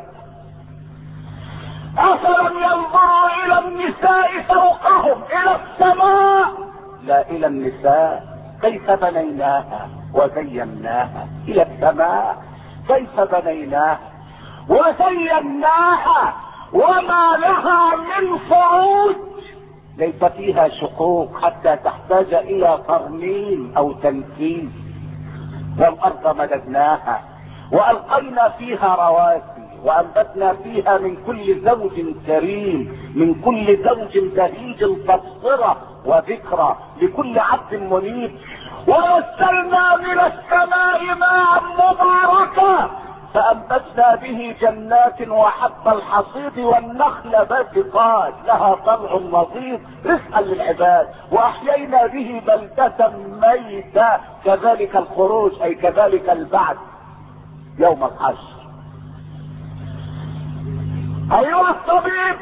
افلم ينظروا الى النساء فوقهم الى السماء لا الى النساء. كيف بنيناها وزيناها؟ الى السماء كيف بنيناها وزيناها وما لها من فروج، ليس فيها شقوق حتى تحتاج الى ترميم او تنفيذ. والارض مددناها والقينا فيها رواسي وانبتنا فيها من كل زوج كريم، من كل زوج بهيج تبصرة وذكرى لكل عبد منيب. ونزلنا من السماء ماء مباركا فأنبتنا به جنات وحب الحصيد والنخل باسقات لها طلع نضيد رزقا للعباد، وأحيينا به بلدة ميتة. كذلك الخروج أي كذلك البعث يوم الحشر. أيها الطبيب،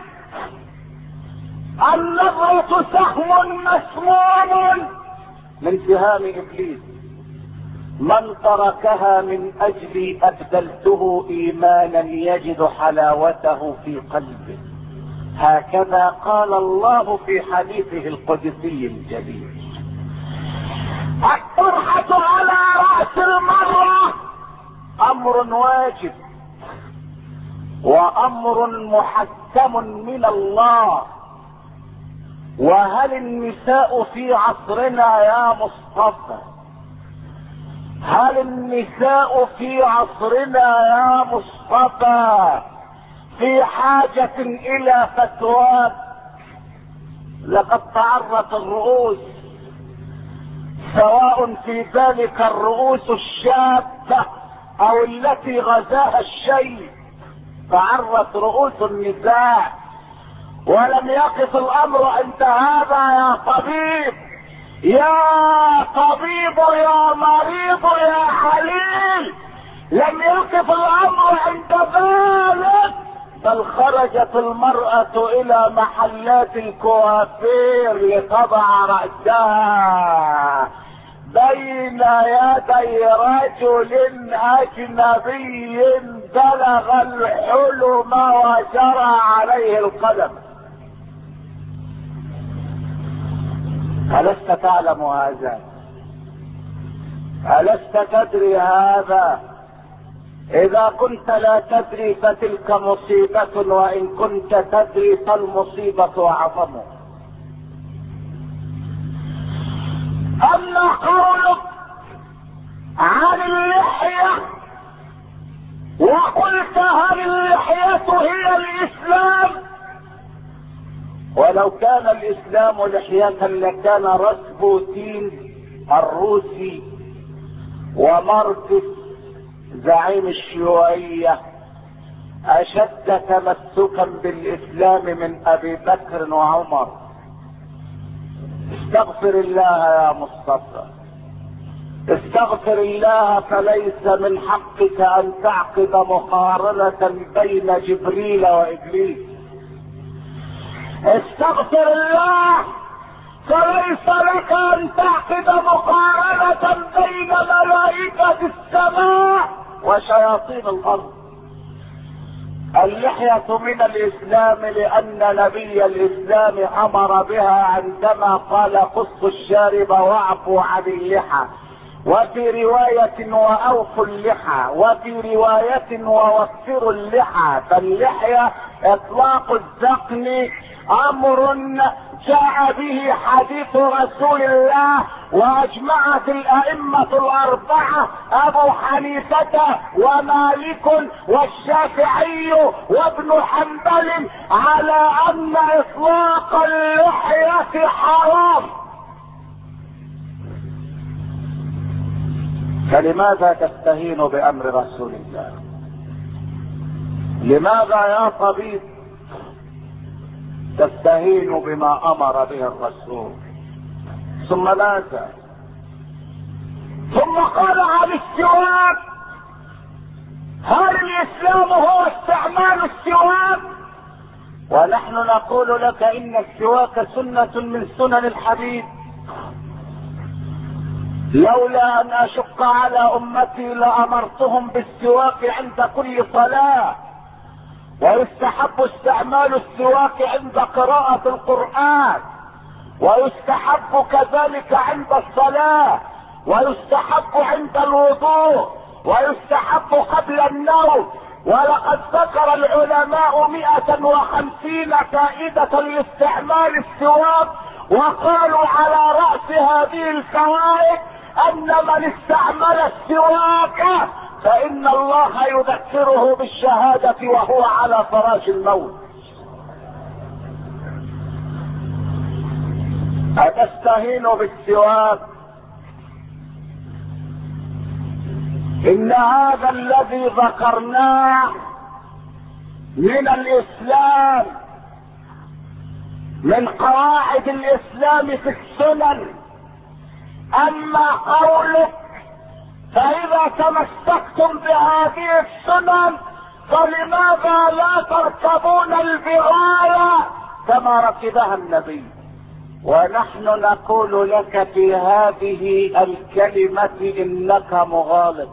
النظرة سهم مسموم من سهام إبليس، من تركها من اجلي ابدلته ايمانا يجد حلاوته في قلبه. هكذا قال الله في حديثه القدسي الجليل. الطرحة على رأس المرة امر واجب وامر محكم من الله. وهل النساء في عصرنا يا مصطفى، هل النساء في عصرنا يا مصطفى في حاجة الى فتوى؟ لقد تعرت الرؤوس، سواء في ذلك الرؤوس الشابة او التي غزاها الشيء، تعرت رؤوس النساء. ولم يقف الامر عند هذا يا طبيب، يا طبيب يا مريض يا حليل، لم يقف الامر عند ذلك، بل خرجت المرأة الى محلات الكوافير لتضع رأسها بين يدي رجل اجنبي بلغ الحلم وجرى عليه القلم. ألست تعلم هذا؟ ألست تدري هذا؟ إذا كنت لا تدري فتلك مصيبة، وإن كنت تدري فالمصيبة أعظم. أما قولك عن اللحية وقلت هل اللحية هي الإسلام؟ ولو كان الاسلام لحية لكان راسبوتين الروسي وماركس زعيم الشيوعية اشد تمسكا بالاسلام من ابي بكر وعمر. استغفر الله يا مصطفى، استغفر الله، فليس من حقك ان تعقد مقارنة بين جبريل وابليس. استغفر الله، فليس لك ان تعقد مقارنة بين ملائكة السماء وشياطين الارض. اللحية من الاسلام لان نبي الاسلام امر بها عندما قال قصوا الشارب واعفوا عن اللحى، وفي رواية وأوفوا اللحى، وفي رواية ووفروا اللحى. فاللحية إطلاق الذقن أمر جاء به حديث رسول الله، واجمعت الائمة الاربعة ابو حنيفة ومالك والشافعي وابن حنبل على ان اطلاق اللحية حرام. فلماذا تستهين بامر رسول الله؟ لماذا يا طبيب تستهين بما امر به الرسول؟ ثم ماذا؟ ثم قال عن السواك: هل الاسلام هو استعمال السواك؟ ونحن نقول لك ان السواك سنة من سنن الحبيب. لولا ان اشق على امتي لامرتهم بالسواك عند كل صلاة. ويستحب استعمال السواك عند قراءة القرآن، ويستحب كذلك عند الصلاة، ويستحب عند الوضوء، ويستحب قبل النوم. ولقد ذكر العلماء مئة وخمسين فائدة لاستعمال السواك، وقالوا على رأس هذه الفوائد ان من استعمل السواك فان الله يذكره بالشهادة وهو على فراش الموت. أتستهين بالسواك؟ إن هذا الذي ذكرناه من الإسلام، من قواعد الإسلام في السنن. أما قولك فإذا تمسكتم بهذه السنن فلماذا لا تركبون البغال كما ركبها النبي؟ ونحن نقول لك في هذه الكلمة انك مغالط.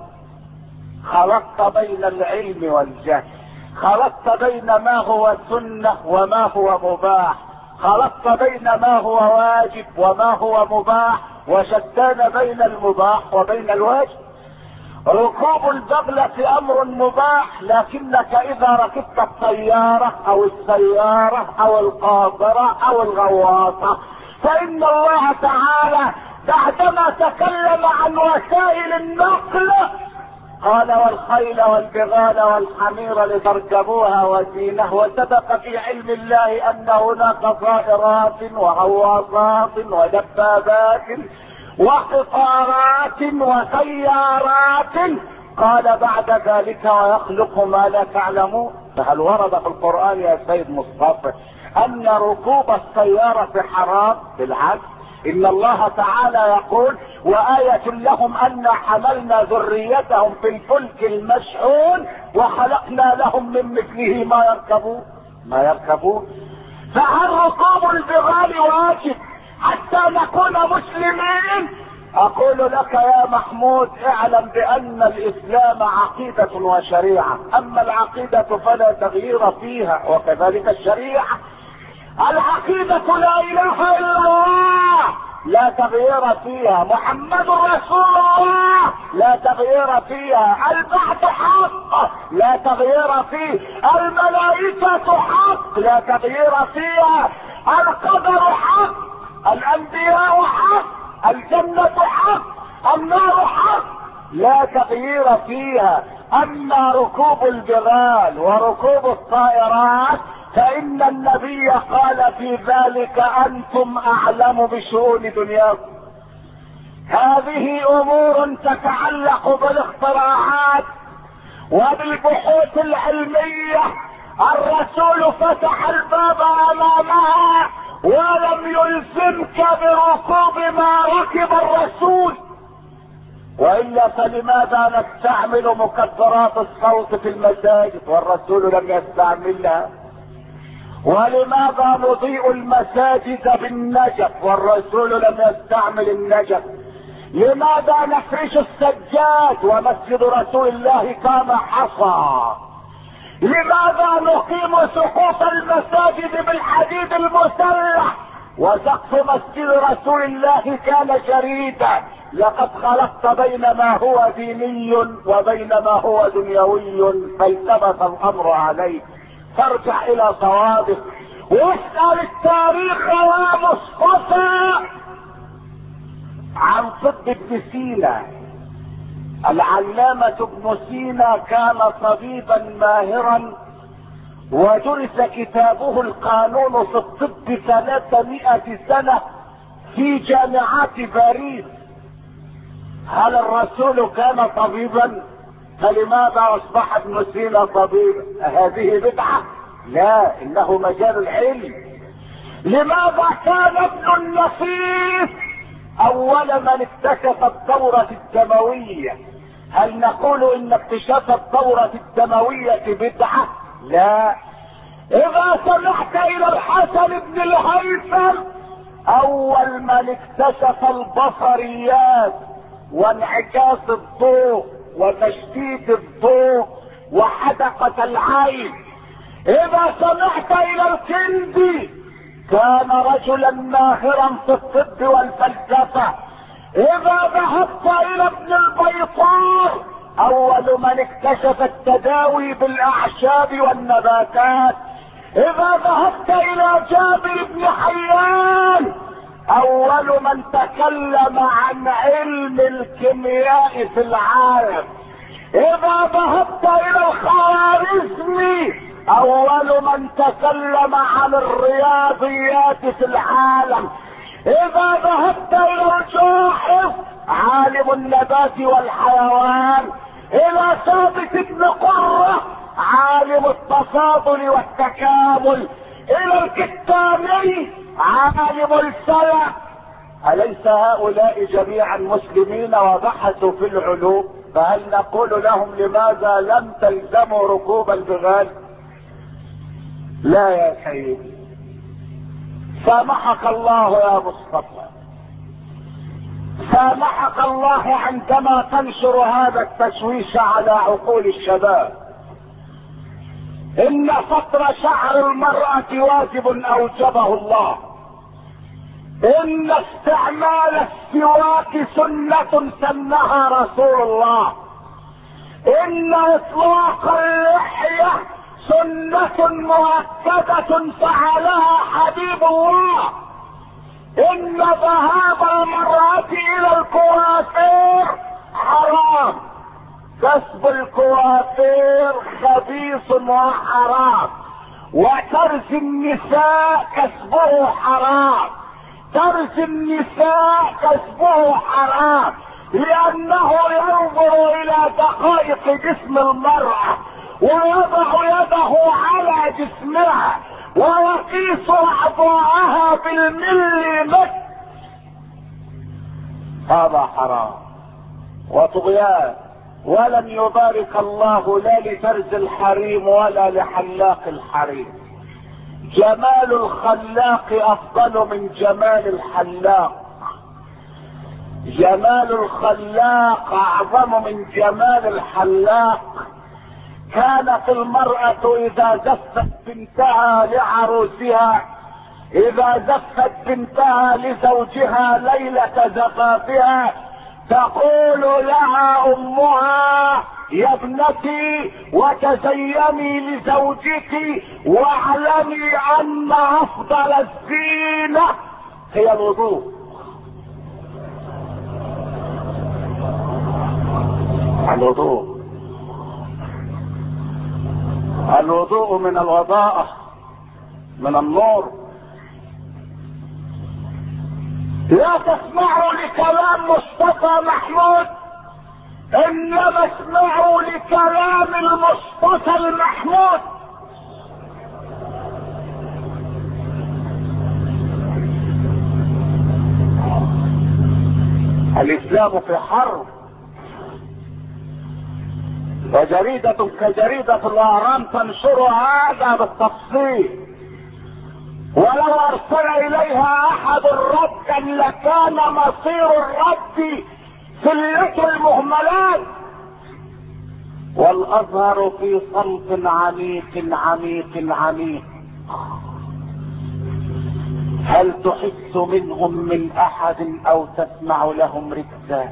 خلطت بين العلم والجهل، خلطت بين ما هو سنة وما هو مباح، خلطت بين ما هو واجب وما هو مباح، وشتان بين المباح وبين الواجب. ركوب البغلة امر مباح، لكنك اذا ركبت الطيارة او السيارة او القاطرة او الغواصة فان الله تعالى بعدما تكلم عن وسائل النقل قال: والخيل والبغال والحمير لتركبوها وزينة. وسبق في علم الله ان هناك طائرات وغواصات ودبابات وقطارات وسيارات. قال بعد ذلك: ويخلق ما لا تعلمون. فهل ورد في القرآن يا سيد مصطفى ان ركوب السيارة حرام؟ بالعكس، ان الله تعالى يقول: وآية لهم ان حملنا ذريتهم في الفلك المشحون وخلقنا لهم من مثله ما يركبون ما يركبون فهل ركوب البغال واجب حتى نكون مسلمين؟ اقول لك يا محمود: اعلم بان الاسلام عقيدة وشريعة، اما العقيدة فلا تغيير فيها، وكذلك الشريعة. العقيدة لا اله الا الله لا تغيير فيها، محمد رسول الله لا تغيير فيها، البعث حق لا تغيير فيه، الملائكة حق لا تغيير فيها، القدر حق، الانبياء حق، الجنة حق، النار حق لا تغيير فيها. اما ركوب الجبال وركوب الطائرات فان النبي قال في ذلك: انتم اعلم بشؤون دنياكم. هذه امور تتعلق بالاختراعات وبالبحوث العلمية. الرسول فتح الباب امامها ولم يلزمك بركوب ما ركب الرسول. والا فلماذا نستعمل مكبرات الصوت في المساجد والرسول لم يستعملها؟ ولماذا نضيء المساجد بالنجف والرسول لم يستعمل النجف؟ لماذا نفرش السجاد ومسجد رسول الله كان حصى؟ لماذا نقيم سقوط المساجد بالحديد المسلح وسقف مسجد رسول الله كان جريدا؟ لقد خلطت بين ما هو ديني وبين ما هو دنيوي، فالتبس الامر عليك، فارجع الى صوابك واسأل التاريخ يا مصطفى عن طب ابن سينا. العلامة ابن سينا كان طبيبا ماهرا، ودرس كتابه القانون في الطب ثلاثمائة سنة في جامعات باريس. هل الرسول كان طبيبا؟ فلماذا اصبح ابن سينا طبيبا؟ هذه بدعة؟ لا، انه مجال العلم. لماذا كان ابن النفيس اول من اكتشف الدورة الدموية؟ هل نقول ان اكتشاف الدورة الدموية بدعة؟ لا. اذا سمحت الى الحسن بن الهيثم اول من اكتشف البصريات وانعكاس الضوء وتشتيت الضوء وحدقة العين. اذا سمحت الى الكندي كان رجلا ماهرا في الطب والفلسفة. اذا ذهبت الى ابن البيطار اول من اكتشف التداوي بالاعشاب والنباتات. اذا ذهبت الى جابر بن حيان اول من تكلم عن علم الكيمياء في العالم. اذا ذهبت الى الخوارزمي اول من تكلم عن الرياضيات في العالم. اذا ذهبت الى الجاحظ عالم النبات والحيوان. الى ثابت بن قرة عالم التفاضل والتكامل. الى الكتاني عالم الفلك. أليس هؤلاء جميعا مسلمين وبحثوا في العلوم؟ فهل نقول لهم لماذا لم تلزموا ركوب البغال؟ لا يا سيدي، سامحك الله يا مصطفى، سامحك الله عندما تنشر هذا التشويش على عقول الشباب. ان فطر شعر المرأة واجب اوجبه الله. ان استعمال السواك سنة سنها رسول الله. ان اطلاق اللحية سنة مؤكدة فعلها حبيب الله. ان ذهاب المرأة الى الكوافير حرام. كسب الكوافير خبيث وحرام. وترس النساء كسبه حرام. ترس النساء كسبه حرام لانه ينظر الى دقائق جسم المرأة ويضع يده على جسمها ويقيس اعضاءها بالمليمتر. هذا حرام وطغيان، ولن يبارك الله لا لترز الحريم ولا لحلاق الحريم. جمال الخلاق افضل من جمال الحلاق. جمال الخلاق اعظم من جمال الحلاق. كانت المرأة اذا زفت بنتها لعروسها، اذا زفت بنتها لزوجها ليلة زفافها تقول لها امها يا ابنتي وتزيني لزوجك واعلمي ان افضل الزينة هي الوضوء. الوضوء الوضوء من الوضاءة، من النور. لا تسمعوا لكلام مصطفى محمود، انما اسمعوا لكلام المصطفى المحمود. الاسلام في حرب، وجريدة كجريدة الاهرام تنشر هذا بالتفصيل. ولو ارسل اليها احد ردا لكان مصير الرد سلة المهملات. والازهر في صمت عميق عميق عميق. هل تحس منهم من احد او تسمع لهم ركزا؟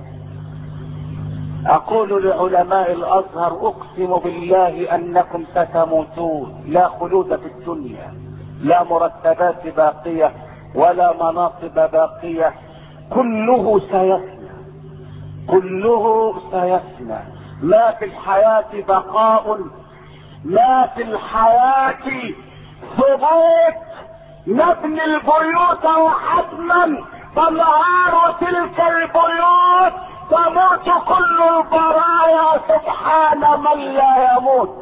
اقول لعلماء الازهر اقسم بالله انكم ستموتون، لا خلود في الدنيا، لا مرتبات باقية ولا مناصب باقية، كله سيفنى، كله سيفنى. ما في الحياة بقاء، ما في الحياة ثبوت. نبني البيوت وحتما تنهار تلك البيوت، تموت كل البرايا سبحان من لا يموت.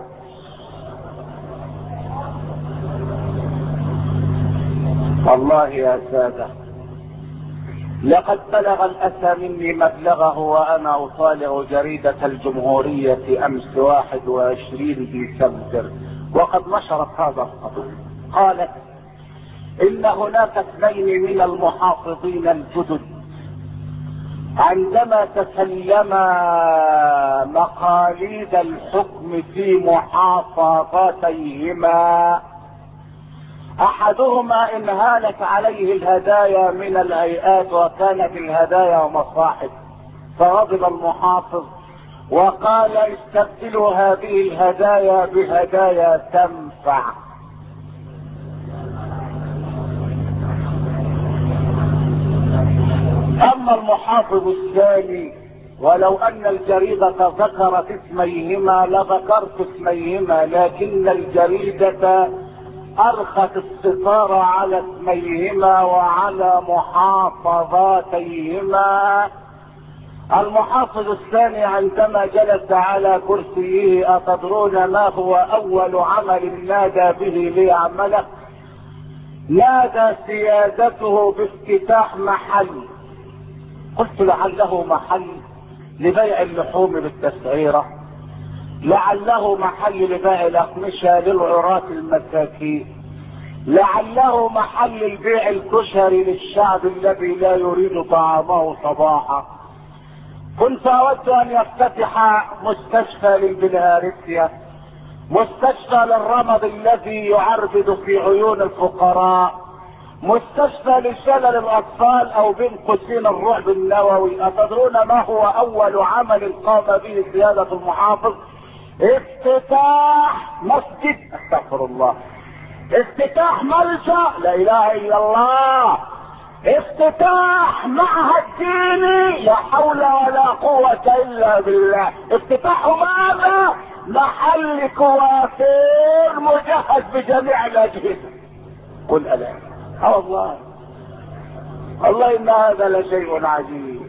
والله يا سادة لقد بلغ الاسى مني مبلغه وانا اطالع جريدة الجمهورية امس واحد وعشرين ديسمبر، وقد نشرت هذا الخبر. قالت ان هناك اثنين من المحافظين الجدد عندما تسلما مقاليد الحكم في محافظتيهما، احدهما انهالت عليه الهدايا من الهيئات وكانت الهدايا مصاحف، فغضب المحافظ وقال استبدلوا هذه الهدايا بهدايا تنفع. اما المحافظ الثاني ولو ان الجريدة ذكرت اسميهما لذكرت اسميهما، لكن الجريدة ارخت الستار على اسميهما وعلى محافظاتيهما. المحافظ الثاني عندما جلس على كرسيه اتدرون ما هو اول عمل نادى به ليعمله؟ نادى سيادته بافتتاح محل. قلت لعله محل لبيع اللحوم بالتسعيرة، لعله محل لبيع الاقمشة للعراة المساكين، لعله محل البيع الكشري للشعب الذي لا يريد طعامه صباحا. كنت اود ان يفتتح مستشفى للبلهارسيا، مستشفى للرمض الذي يعربد في عيون الفقراء، مستشفى لشلل الاطفال او بين قوسين الرعب النووي. اتدرون ما هو اول عمل قام به سيادة المحافظ؟ افتتاح مسجد، استغفر الله، افتتاح ملجأ، لا اله الا الله، افتتاح معهد ديني، لا حول ولا قوة الا بالله. افتتاح ماذا؟ محل كوافير مجهز بجميع الاجهزة. قل الا اه والله والله ان هذا لشيء عجيب،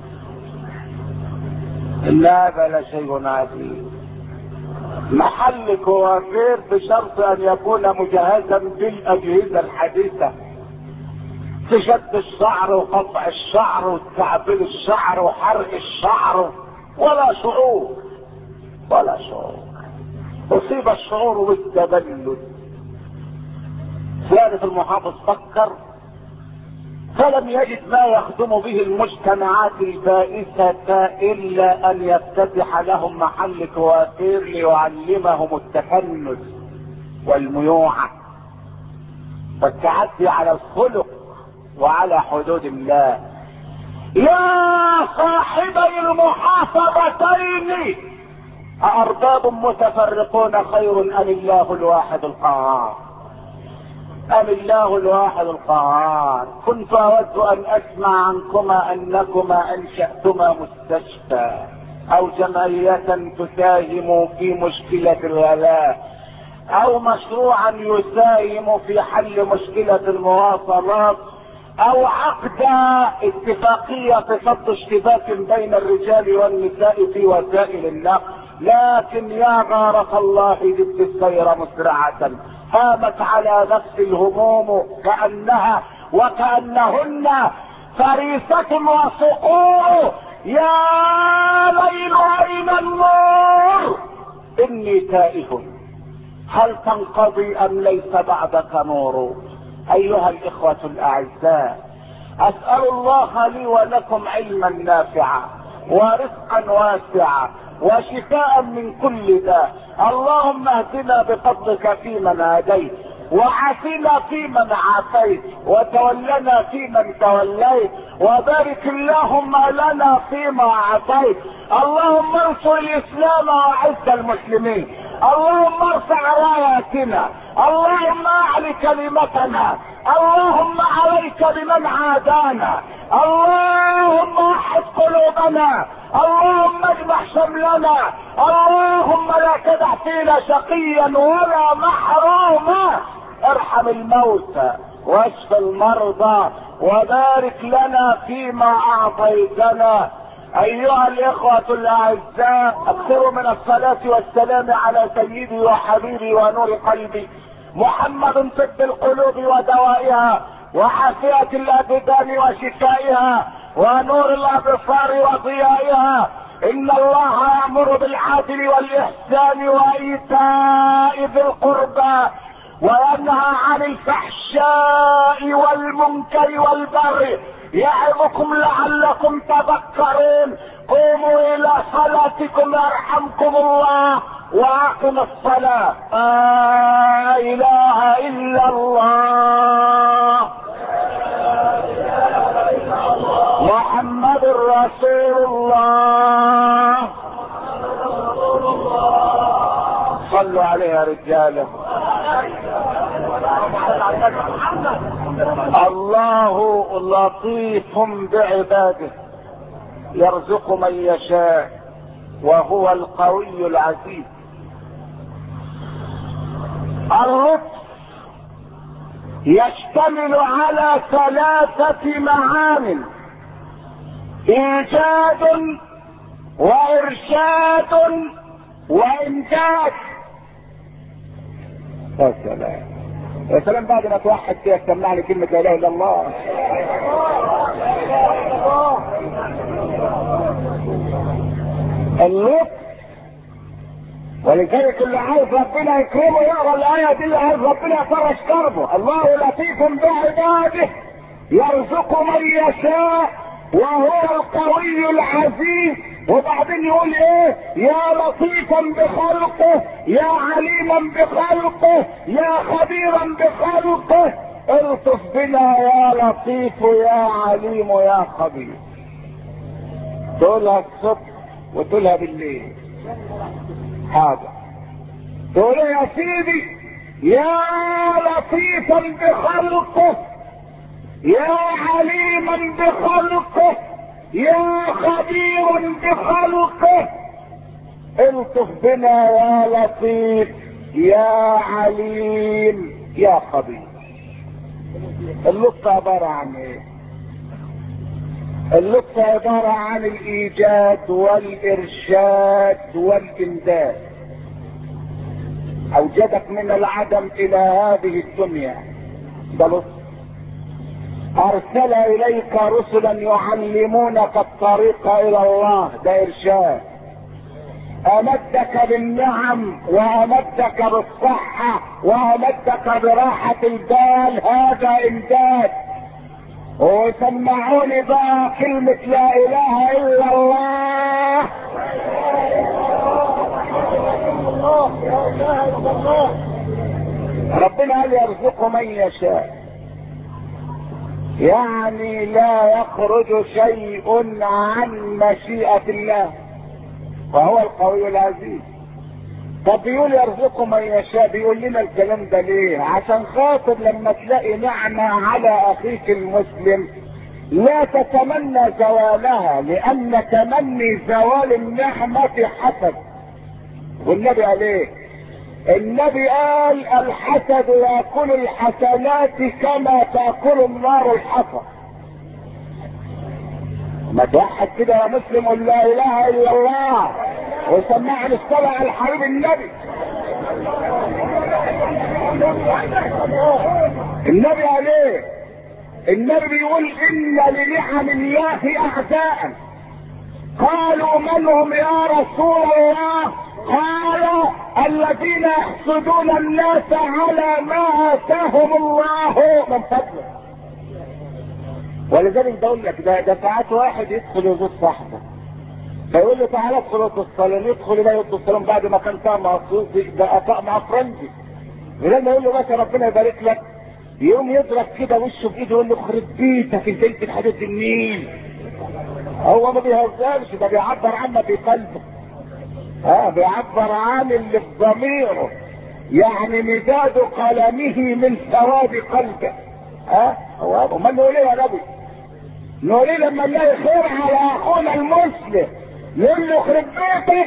ان هذا لشيء عجيب. محل كوافير بشرط ان يكون مجهزا بالاجهزة الحديثة في شد الشعر وقطع الشعر وتعبيل الشعر وحرق الشعر، ولا شعور ولا شعور. اصيب الشعور بالتبلد. سيادة المحافظ فكر فلم يجد ما يخدم به المجتمعات البائسة الا ان يفتتح لهم محل كوافير ليعلمهم التفنن والميوعة والتعدي على الخلق وعلى حدود الله. يا صاحبي المحافظتين أأرباب متفرقون خير أم الله الواحد القهار؟ أم الله الواحد القهار؟ كنت أود أن أسمع عنكما أنكما أنشأتما مستشفى أو جمعية تساهم في مشكلة الغلاء أو مشروعا يساهم في حل مشكلة المواصلات أو عقد اتفاقية في صد اشتباك بين الرجال والنساء في وسائل النقل. لكن يا غارة الله جبت السير مسرعة، قامت على نفس الهموم كأنها وكأنهن فريسة وصقور. يا ليل أين النور؟ إني تائه، هل تنقضي أم ليس بعدك نور؟ أيها الإخوة الأعزاء، أسأل الله لي ولكم علما نافعا ورزقا واسعا وشفاء من كل داء. اللهم اهدنا بفضلك فيمن هديت وعافنا فيمن عافيت، وتولنا فيمن توليت، وبارك اللهم لنا فيما اعطيت. اللهم انصر الاسلام واعز المسلمين، اللهم ارفع راياتنا، اللهم اعل كلمتنا، اللهم عليك بمن عادانا، اللهم احد قلوبنا، اللهم اجمع شملنا، اللهم لا تدع فينا شقيا ولا محروما. ارحم الموتى واشف المرضى وبارك لنا فيما اعطيتنا. ايها الاخوة الاعزاء، اكثروا من الصلاة والسلام على سيدي وحبيبي ونور قلبي محمد، طب القلوب ودوائها وعافية الابدان وشفائها ونور الابصار وضيائها. ان الله يأمر بالعدل والاحسان وايتاء ذي القربى وينهى عن الفحشاء والمنكر والبغي يعظكم لعلكم تذكرون. قوموا الى صلاتكم يرحمكم الله واقم الصلاة. لا اله الا الله محمد رسول الله. صلوا عليه يا رجاله. الله لطيف بعباده يرزق من يشاء وهو القوي العزيز. اللطف يشتمل على ثلاثة معان: ايجاد وارشاد وامداد. يا سلام يا سلام، بعد ما توحد كده تسمعني كلمة لا اله الا الله. اللطف، ولذلك اللي عايز ربنا يكرمه يقرا الايه دي، اللي عايز ربنا يفرج كربه. الله لطيف بعباده يرزق من يشاء وهو القوي العزيز. وبعدين يقول ايه؟ يا لطيفا بخلقه، يا عليما بخلقه، يا خبيرا بخلقه. الطف بنا يا لطيف يا عليم يا خبير. تقولها الصبح وتقولها بالليل. حاضر. تقول يا سيدي يا لطيفا بخلقه، يا عليما بخلقه، يا خبير بخلقه. الطف بنا يا لطيف يا عليم يا خبير. اللطف عبارة عن ايه؟ اللطف عبارة عن الايجاد والارشاد والامداد. اوجدك من العدم الى هذه الدنيا، ده لطف. ارسل اليك رسلا يعلمونك الطريق الى الله، ده ارشاد. امدك بالنعم وامدك بالصحة وامدك براحة البال، هذا امداد. وسمعوني بقى كلمة لا اله الا الله. ربنا قال يرزق من يشاء، يعني لا يخرج شيء عن مشيئة الله، وهو القوي العزيز. طب بيقول يرزق من يشاء، بيقول لنا الكلام ده ليه؟ عشان خاطر لما تلاقي نعمة على اخيك المسلم لا تتمنى زوالها، لان تمني زوال النعمة حسد. والنبي قال ايه؟ النبي قال الحسد ياكل الحسنات كما تاكل النار الحطب. ما توحد كده يا مسلم قل لا اله الا الله وسمعني الصلاة على الحبيب النبي. النبي قال ايه؟ النبي بيقول ان لنعم الله اعداء. قالوا من هم يا رسول الله؟ قال الذين يحسدون الناس على ما اتاهم الله من فضله. ولذلك بقول لك ده ده ساعات واحد يدخل يزور صاحبه فيقول له تعالى ادخل اوضه الصالون، يدخل يلاقي اوضه الصالون بعد ما كان طقم مخصوص بقى طقم افرنجي. ولما يقول له مثلا ربنا يبارك لك يقوم يضرب كده وشه بايده يقول له خرب بيتك انت انت الحديث النيل. هو ما بيهزرش، ده بيعبر عنه في قلبه. ها بيعبر عن اللي في ضميره، يعني مداد قلمه من ثواب قلبه. ها هو امال نقول ايه يا نبي؟ نقول ايه لما نلاقي خير على اخونا المسلم نقول له خرب بيتك؟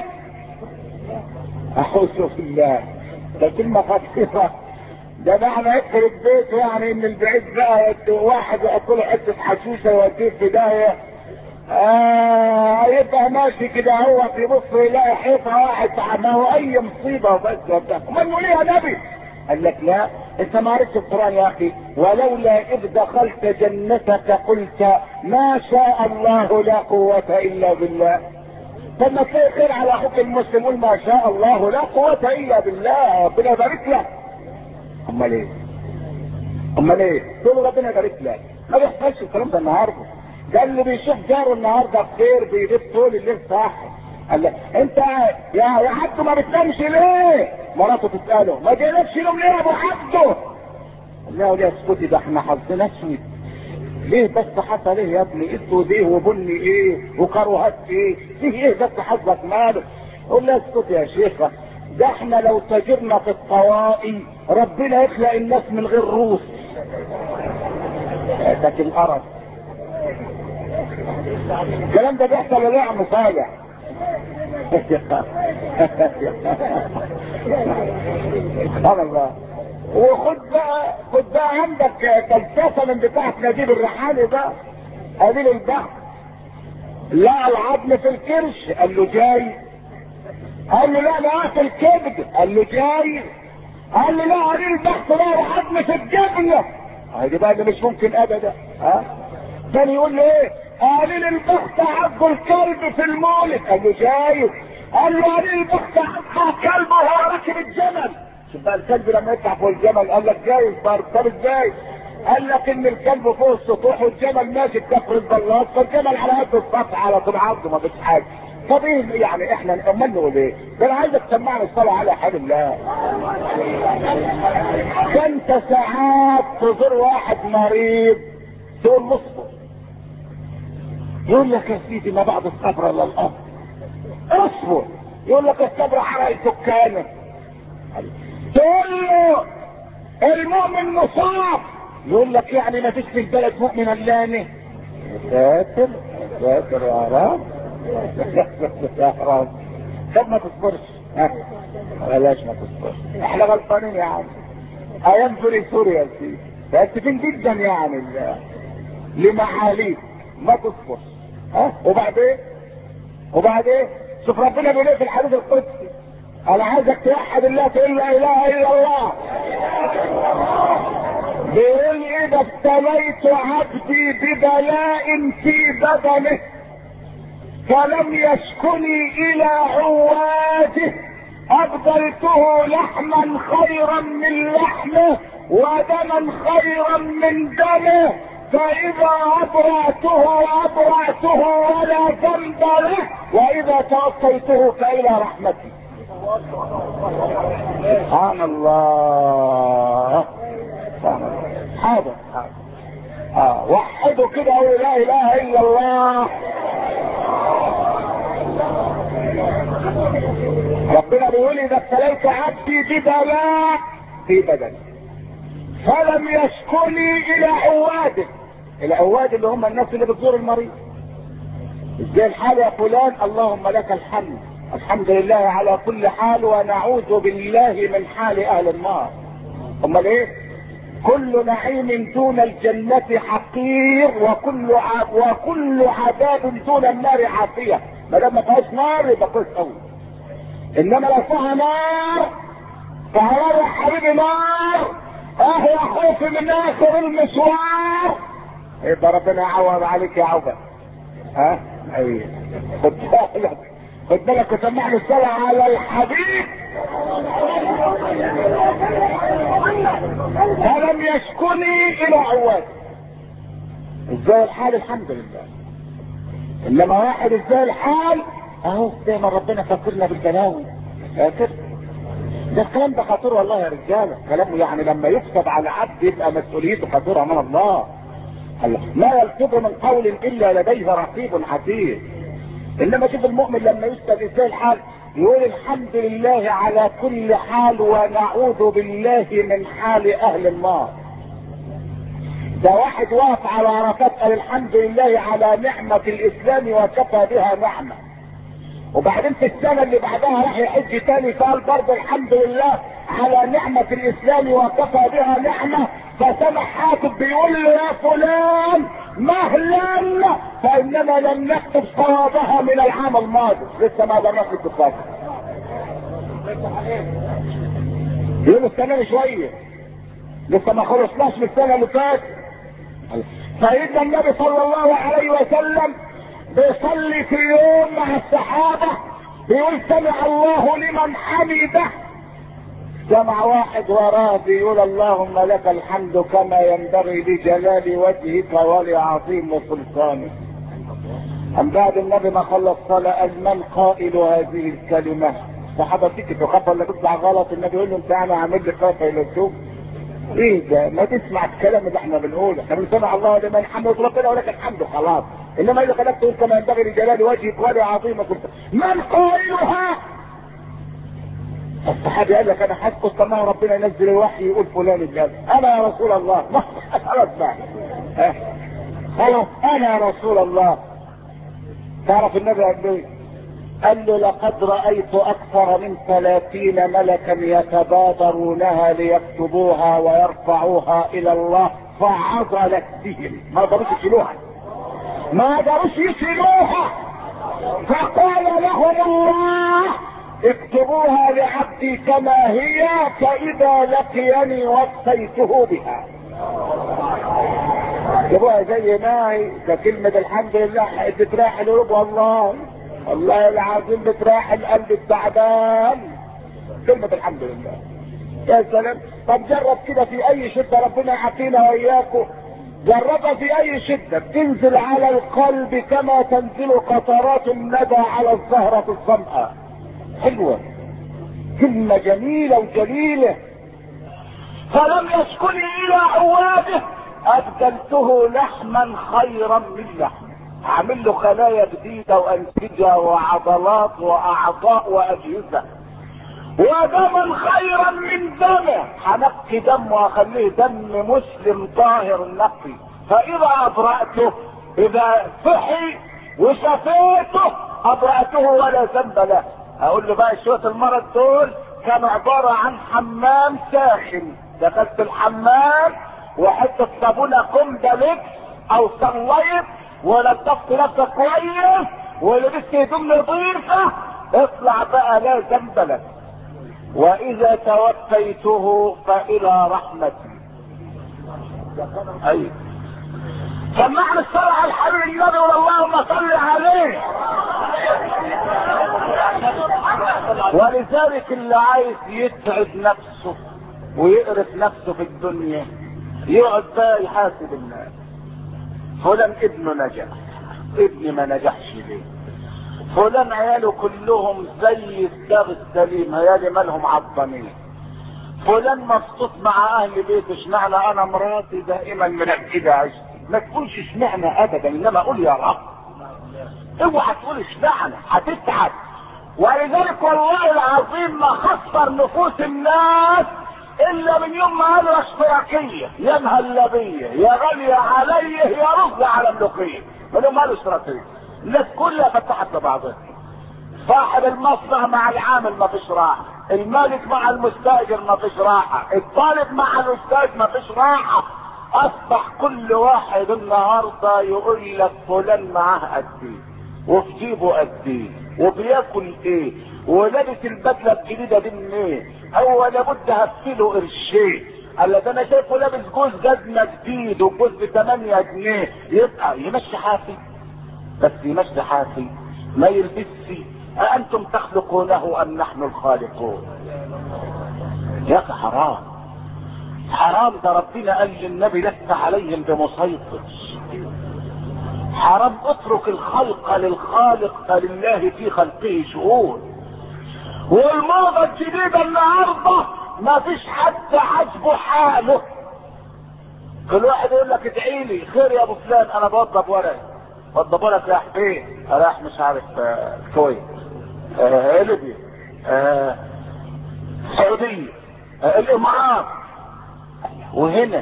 اعوذ بالله، ده كلمه خطيره. ده معنى يخرب بيته يعني ان البعيد بقى واحد يحط له حته حشوشه يوديه في داهيه. آه يبقى ماشي كده هو يبص يلاقي حيطه واحد، ما هو اي مصيبه وبس وبتاع. امال نقول ايه يا نبي؟ قال لك لا، انت ما عرفتش القران يا اخي. ولولا اذ دخلت جنتك قلت ما شاء الله لا قوه الا بالله. لما تلاقي خير على اخوك المسلم قول ما شاء الله لا قوه الا بالله، ربنا يبارك لك. امال ايه؟ امال ايه؟ تقول ربنا يبارك لك، ما بيحصلش الكلام ده النهارده. ده اللي بيشوف جاره النهارده بخير بيجيب طول الليل صح. قال لك انت يا يا عبده ما بتنامش ليه؟ مراته تساله ما جالكش نوم ليه يا ابو عبده؟ قال لها يا اسكتي ده احنا حظنا اسود. ليه بس حصل ايه يا ابني؟ اسود ايه وبني ايه وكروهات ايه؟ فيه ايه بس حظك ماله؟ قول لها اسكتي يا شيخه، ده احنا لو تاجرنا في الطوائي ربنا يخلق الناس من غير روس. لكن القرف الكلام ده بيحصل ولا يا عم صالح؟ سبحان الله. وخد بقى خد بقى عندك فلسفه من بتاعه نجيب الريحاني بقى قليل البحث. لا العظم في الكرش قال له جاي. قال له لا لا في الكبد قال له جاي. قال له لا قليل البحث لا العظم في الجبنه. هذه بقى اللي مش ممكن ابدا. ها تاني يقول له ايه؟ قليل البحث عض الكلب في المولد قال له جاي. قال له قليل البحث عض كلب وهو راكب الجمل. شوف بقى الكلب لما يطلع فوق الجمل قال لك جاي برضه. طب ازاي؟ قال لك ان الكلب فوق السطوح والجمل ماشي بكفر البلاط، فالجمل على قد السطح على طول عضه ما فيش حاجه. طب ايه يعني احنا امال نقول ايه؟ ده انا عايزك تسمعني الصلاه على حال الله. ده انت ساعات تزور واحد مريض تقول مصبر يقول لك يا سيدي ما بعد الصبر الا الامر. اصبر يقول لك الصبر حرق السكانه. تقول له المؤمن مصاب يقول لك يعني ما فيش في البلد مؤمن الا ساتر ساتر يا رب يا رب. طب ما تصبرش بلاش ما تصبرش، احنا غلطانين يا عم. ايام سوري سوريا يا سيدي متاسفين جدا يعني لمعاليك ما تصبر. ها وبعدين وبعدين شوف ربنا بيقول ايه في الحديث القدسي؟ انا عايزك توحد الله تقول لا اله الا الله. بيقول اذا ابتليت عبدي ببلاء في بدنه فلم يشكني الى عواده ابدلته لحما خيرا من لحمه ودما خيرا من دمه فاذا ابرأته ابرأته ولا ذنب له واذا توفيته فالى رحمتي. سبحان الله. سبحان الله. هذا اه وحدوا كده لا اله الا الله. ربنا بيقول اذا ابتليت عبدي ببلاء في بدني فلم يشكني الى عواده. العواد اللي هم الناس اللي بتزور المريض. ازاي الحال يا فلان؟ اللهم لك الحمد، الحمد لله على كل حال ونعوذ بالله من حال اهل النار. امال ايه؟ كل نعيم دون الجنة حقير وكل عب وكل عذاب دون النار عافية. ما دام ما فيهاش نار يبقى كويس قوي. انما لو فيها نار فهو يا حبيبي نار اهو خوف من اخر المشوار يبقى ربنا يعوض عليك يا عوبة. ها ايوه خد بالك خد بالك وسمعني الصلاة على الحبيب. فلم يشكني الى عواد. ازاي الحال؟ الحمد لله. انما واحد ازاي الحال اهو دايما ربنا فكرنا بالبلاوي. فاكر ده الكلام ده خطير والله يا رجاله، كلامه يعني لما يكتب على عبد يبقى مسؤوليته خطيره امام الله. ما يلفظ من قول الا لديه رقيب عتيد. انما شوف المؤمن لما يسال ازاي الحال يقول الحمد لله على كل حال ونعوذ بالله من حال اهل النار. ده واحد واقف على عرفات قال الحمد لله على نعمة الاسلام وكفى بها نعمة، وبعدين في السنة اللي بعدها راح يحج تاني قال برضه الحمد لله على نعمة الاسلام وكفى بها نعمة، فسمع حاتب بيقول له يا فلان مهلا فاننا لم نكتب صوابها من العام الماضي، لسه ما قدرناش نكتب. يقول السنة شوية لسه ما خلصناش من السنة اللي فاتت. سيدنا النبي صلى الله عليه وسلم بيصلي في يوم مع الصحابة بيقول سمع الله لمن حمده، سمع واحد وراه بيقول اللهم لك الحمد كما ينبغي لجلال وجهك ولعظيم سلطانك. أم بعد النبي ما خلص صلاة قال من قائل هذه الكلمة؟ الصحابة تيجي تخاف ولا تطلع غلط، النبي يقول له انت انا عامل لي خاف الى السوق. ايه ده؟ ما تسمع الكلام اللي احنا بنقوله، احنا بنسمع الله لمن حمده ربنا ولك الحمد خلاص، انما اذا خلقت تقول كما ينبغي لجلال وجهك ولعظيم سلطانك من قائلها؟ الصحابي قال لك انا حاسس طمع ربنا ينزل الوحي يقول فلان الجاز. انا يا رسول الله ما خلاص بقى خلاص انا يا رسول الله. تعرف النبي قال له قال له لقد رأيت اكثر من ثلاثين ملكا يتبادرونها ليكتبوها ويرفعوها الى الله فعضلت بهم، ما قدروش يشيلوها ما قدروش يشيلوها فقال لهم الله اكتبوها لعبدي كما هي فاذا لقيني وصيته بها. اكتبوها زي ما هي، ده كلمة الحمد لله بتراح القلوب والله والله العظيم بتراح القلب التعبان كلمة الحمد لله. يا سلام. طب جرب كده في اي شدة ربنا يعافينا واياكم، جربها في اي شدة تنزل على القلب كما تنزل قطرات الندى على الزهرة الظمأ. حلوة كلمة جميلة وجليلة. فلم يشكني الى عواده ابدلته لحما خيرا من لحم، اعمل له خلايا جديدة وانسجة وعضلات واعضاء واجهزة ودما خيرا من دمه، هنقي دمه واخليه دم مسلم طاهر نقي. فاذا ابرأته اذا صحي وشفيته ابرأته ولا ذنب له. اقول له بقى شوية المرض دول كانوا عبارة عن حمام ساخن، دخلت الحمام وحطت صابونة قمدة لك او صليت ولطفت نفسك كويس ولبست هدوم نظيفة اطلع بقى لا ذنب لك. واذا توفيته فالى رحمتي. ايوه سمعنا الصلاة على الحبيب النبي اللهم صل عليه. ولذلك اللي عايز يتعب نفسه ويقرف نفسه في الدنيا يقعد بقى يحاسب الناس. فلان ابنه نجح، ابني ما نجحش ليه؟ فلان عياله كلهم زي الدغ السليم، عيالي مالهم عضمين. فلان مبسوط مع اهل بيته، اشمعنى انا مراتي دائما منكده عشتي؟ ما تقولش اشمعنى ابدا، انما قول يا رب. اوعى تقول اشمعنى، هتتعب. ولذلك والله العظيم ما خسر نفوس الناس الا من يوم ما قالوا اشتراكيه يا مهلبيه يا غاليه عليه يا رز على ملوخيه، من يوم ما قالوا اشتراكيه الناس كلها فتحت لبعضها. صاحب المصنع مع العامل ما فيش راحه، المالك مع المستاجر ما فيش راحه، الطالب مع الاستاذ ما فيش راحه. اصبح كل واحد النهارده يقول لك فلان معاه قد ايه وفي جيبه قد ايه وبياكل ايه ولابس البدله الجديده دي منين، هو لابد هفله قرشين. قال ده انا شايفه لابس جوز جزمه جديد وجوز ب ثمانية جنيه، يبقى يمشي حافي، بس يمشي حافي ما يلبسش. أأنتم تخلقونه أم نحن الخالقون؟ يا أخي حرام حرام، ده ربنا قال للنبي لست عليهم بمسيطر. حرام، اترك الخلق للخالق فلله في خلقه شؤون. والموضة الجديدة النهاردة ما فيش حد عاجبه حاله. كل واحد يقول لك ادعي لي خير يا ابو فلان، انا بوضب ورقي. وضب ورقك رايح فين؟ رايح مش عارف الكويت، آه ليبيا، آه السعودية، آه الامارات. وهنا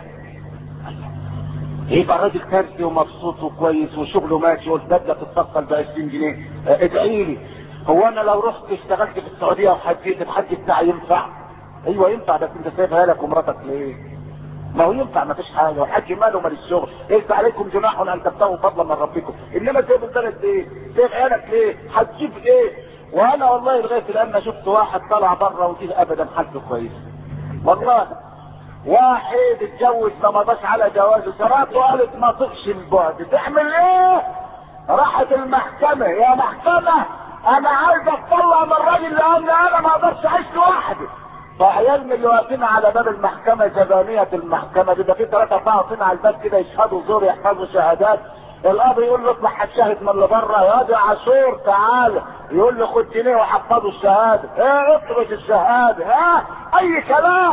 يبقى الراجل كارثي ومبسوط وكويس وشغله ماشي والبدله تتفصل ب عشرين جنيه. آه ادعي لي. هو انا لو رحت اشتغلت في السعوديه وحجيت الحج بتاعي ينفع؟ ايوه ينفع، بس انت سايبها لك ومراتك ليه؟ ما هو ينفع، ما فيش حاجه، والحج ماله مال الشغل. ليس عليكم جناح ان تبتغوا فضلا من ربكم، انما سايب البلد ليه؟ سايب عيالك ليه؟ هتجيب ايه؟ وانا والله لغايه الان ما شفت واحد طلع بره وفيه ابدا حالته كويس. والله واحد اتجوز ما مضاش على جوازه، شراته قالت ما طقش البعد، تعمل ايه؟ راحت المحكمه، يا محكمه انا عايز اطلع من الراجل لان انا ما اقدرش اعيش لوحدي. فعيال من اللي واقفين على باب المحكمه زبانيه المحكمه دي، ده في ثلاثه اربعه واقفين على الباب كده يشهدوا زور يحفظوا شهادات. القاضي يقول له اطلع هتشاهد من اللي بره، يا دي عاشور تعالى، يقول له خد جنيه وحفظوا الشهاده. ايه اطرش الشهاده؟ ها اي كلام.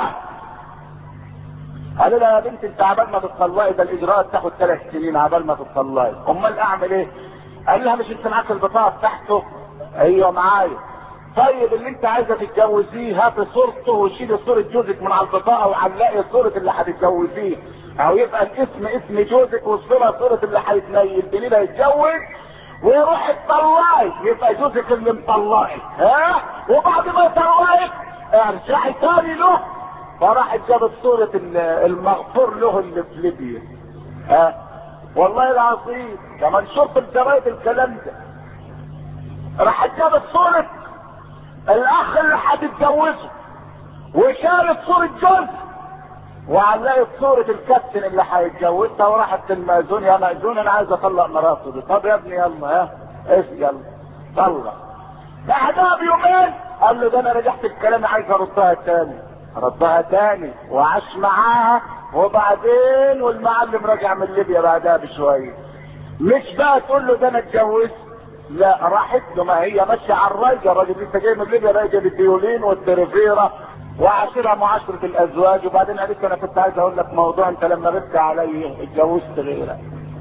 قال لها يا بنت انت عبال ما تطلقي ده الاجراءات تاخد ثلاث سنين عبال ما تطلقي، امال اعمل ايه؟ قال لها مش انت معاك البطاقه بتاعته؟ ايوه معايا. طيب اللي انت عايزه تتجوزيه هاتي صورته وشيلي صوره جوزك من على البطاقه وعلقي صوره اللي هتتجوزيه، او يبقى الاسم اسم جوزك والصوره صوره اللي هيتنيل اللي هيتجوز، ويروح يطلقك يبقى جوزك اللي مطلقك. ها وبعد ما يطلقك ارجعي تاني له. فراحت جابت صورة المغفور له اللي في ليبيا. ها والله العظيم كمان شرط الجرايد الكلام ده. راحت جابت صورة الاخ اللي هتتجوزه وشالت صورة جوز وعلقت صورة الكابتن اللي هيتجوزها، وراحت المأذون يا مأذون انا عايز اطلق مراتي دي. طب يا ابني يلا ها ايش يلا طلق. بعدها بيومين قال له ده انا رجعت الكلام عايز اردها تاني. ردها تاني وعاش معاها، وبعدين والمعلم رجع من ليبيا بعدها بشويه. مش بقى تقول له ده انا اتجوزت، لا راحت له ما هي ماشيه على الراجل، الراجل لسه جاي من ليبيا بقى جايب الديولين والتريفيرا وعاشرها معاشره الازواج. وبعدين قالت انا كنت عايز اقول لك موضوع، انت لما غبت علي اتجوزت غيرك.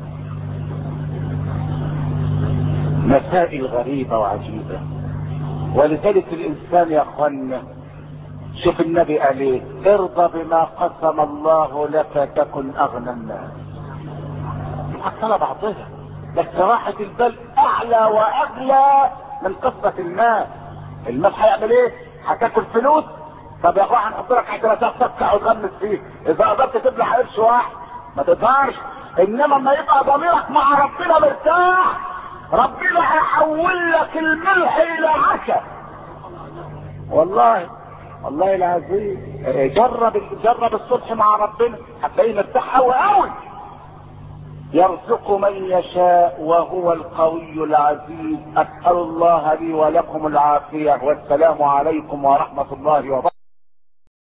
مسائل غريبه وعجيبه. ولذلك الانسان يا اخوانا شوف النبي قال ايه؟ ارضى بما قسم الله لك تكن اغنى الناس. محصله بعضها بس راحة البال اعلى واغلى من قصة المال. المال هيعمل ايه؟ هتاكل فلوس؟ طب يا اخويا هنحط لك حاجه تفتح وتغمس فيه، اذا قدرت تبلع قرش واحد ما تقدرش. انما لما يبقى ضميرك مع ربنا مرتاح ربنا هيحول لك الملح الى عسل. والله والله العظيم جرب جرب الصبح مع ربنا هتلاقيه مرتاح قوي قوي. يرزق من يشاء وهو القوي العزيز. اسال الله لي ولكم العافيه، والسلام عليكم ورحمه الله وبركاته.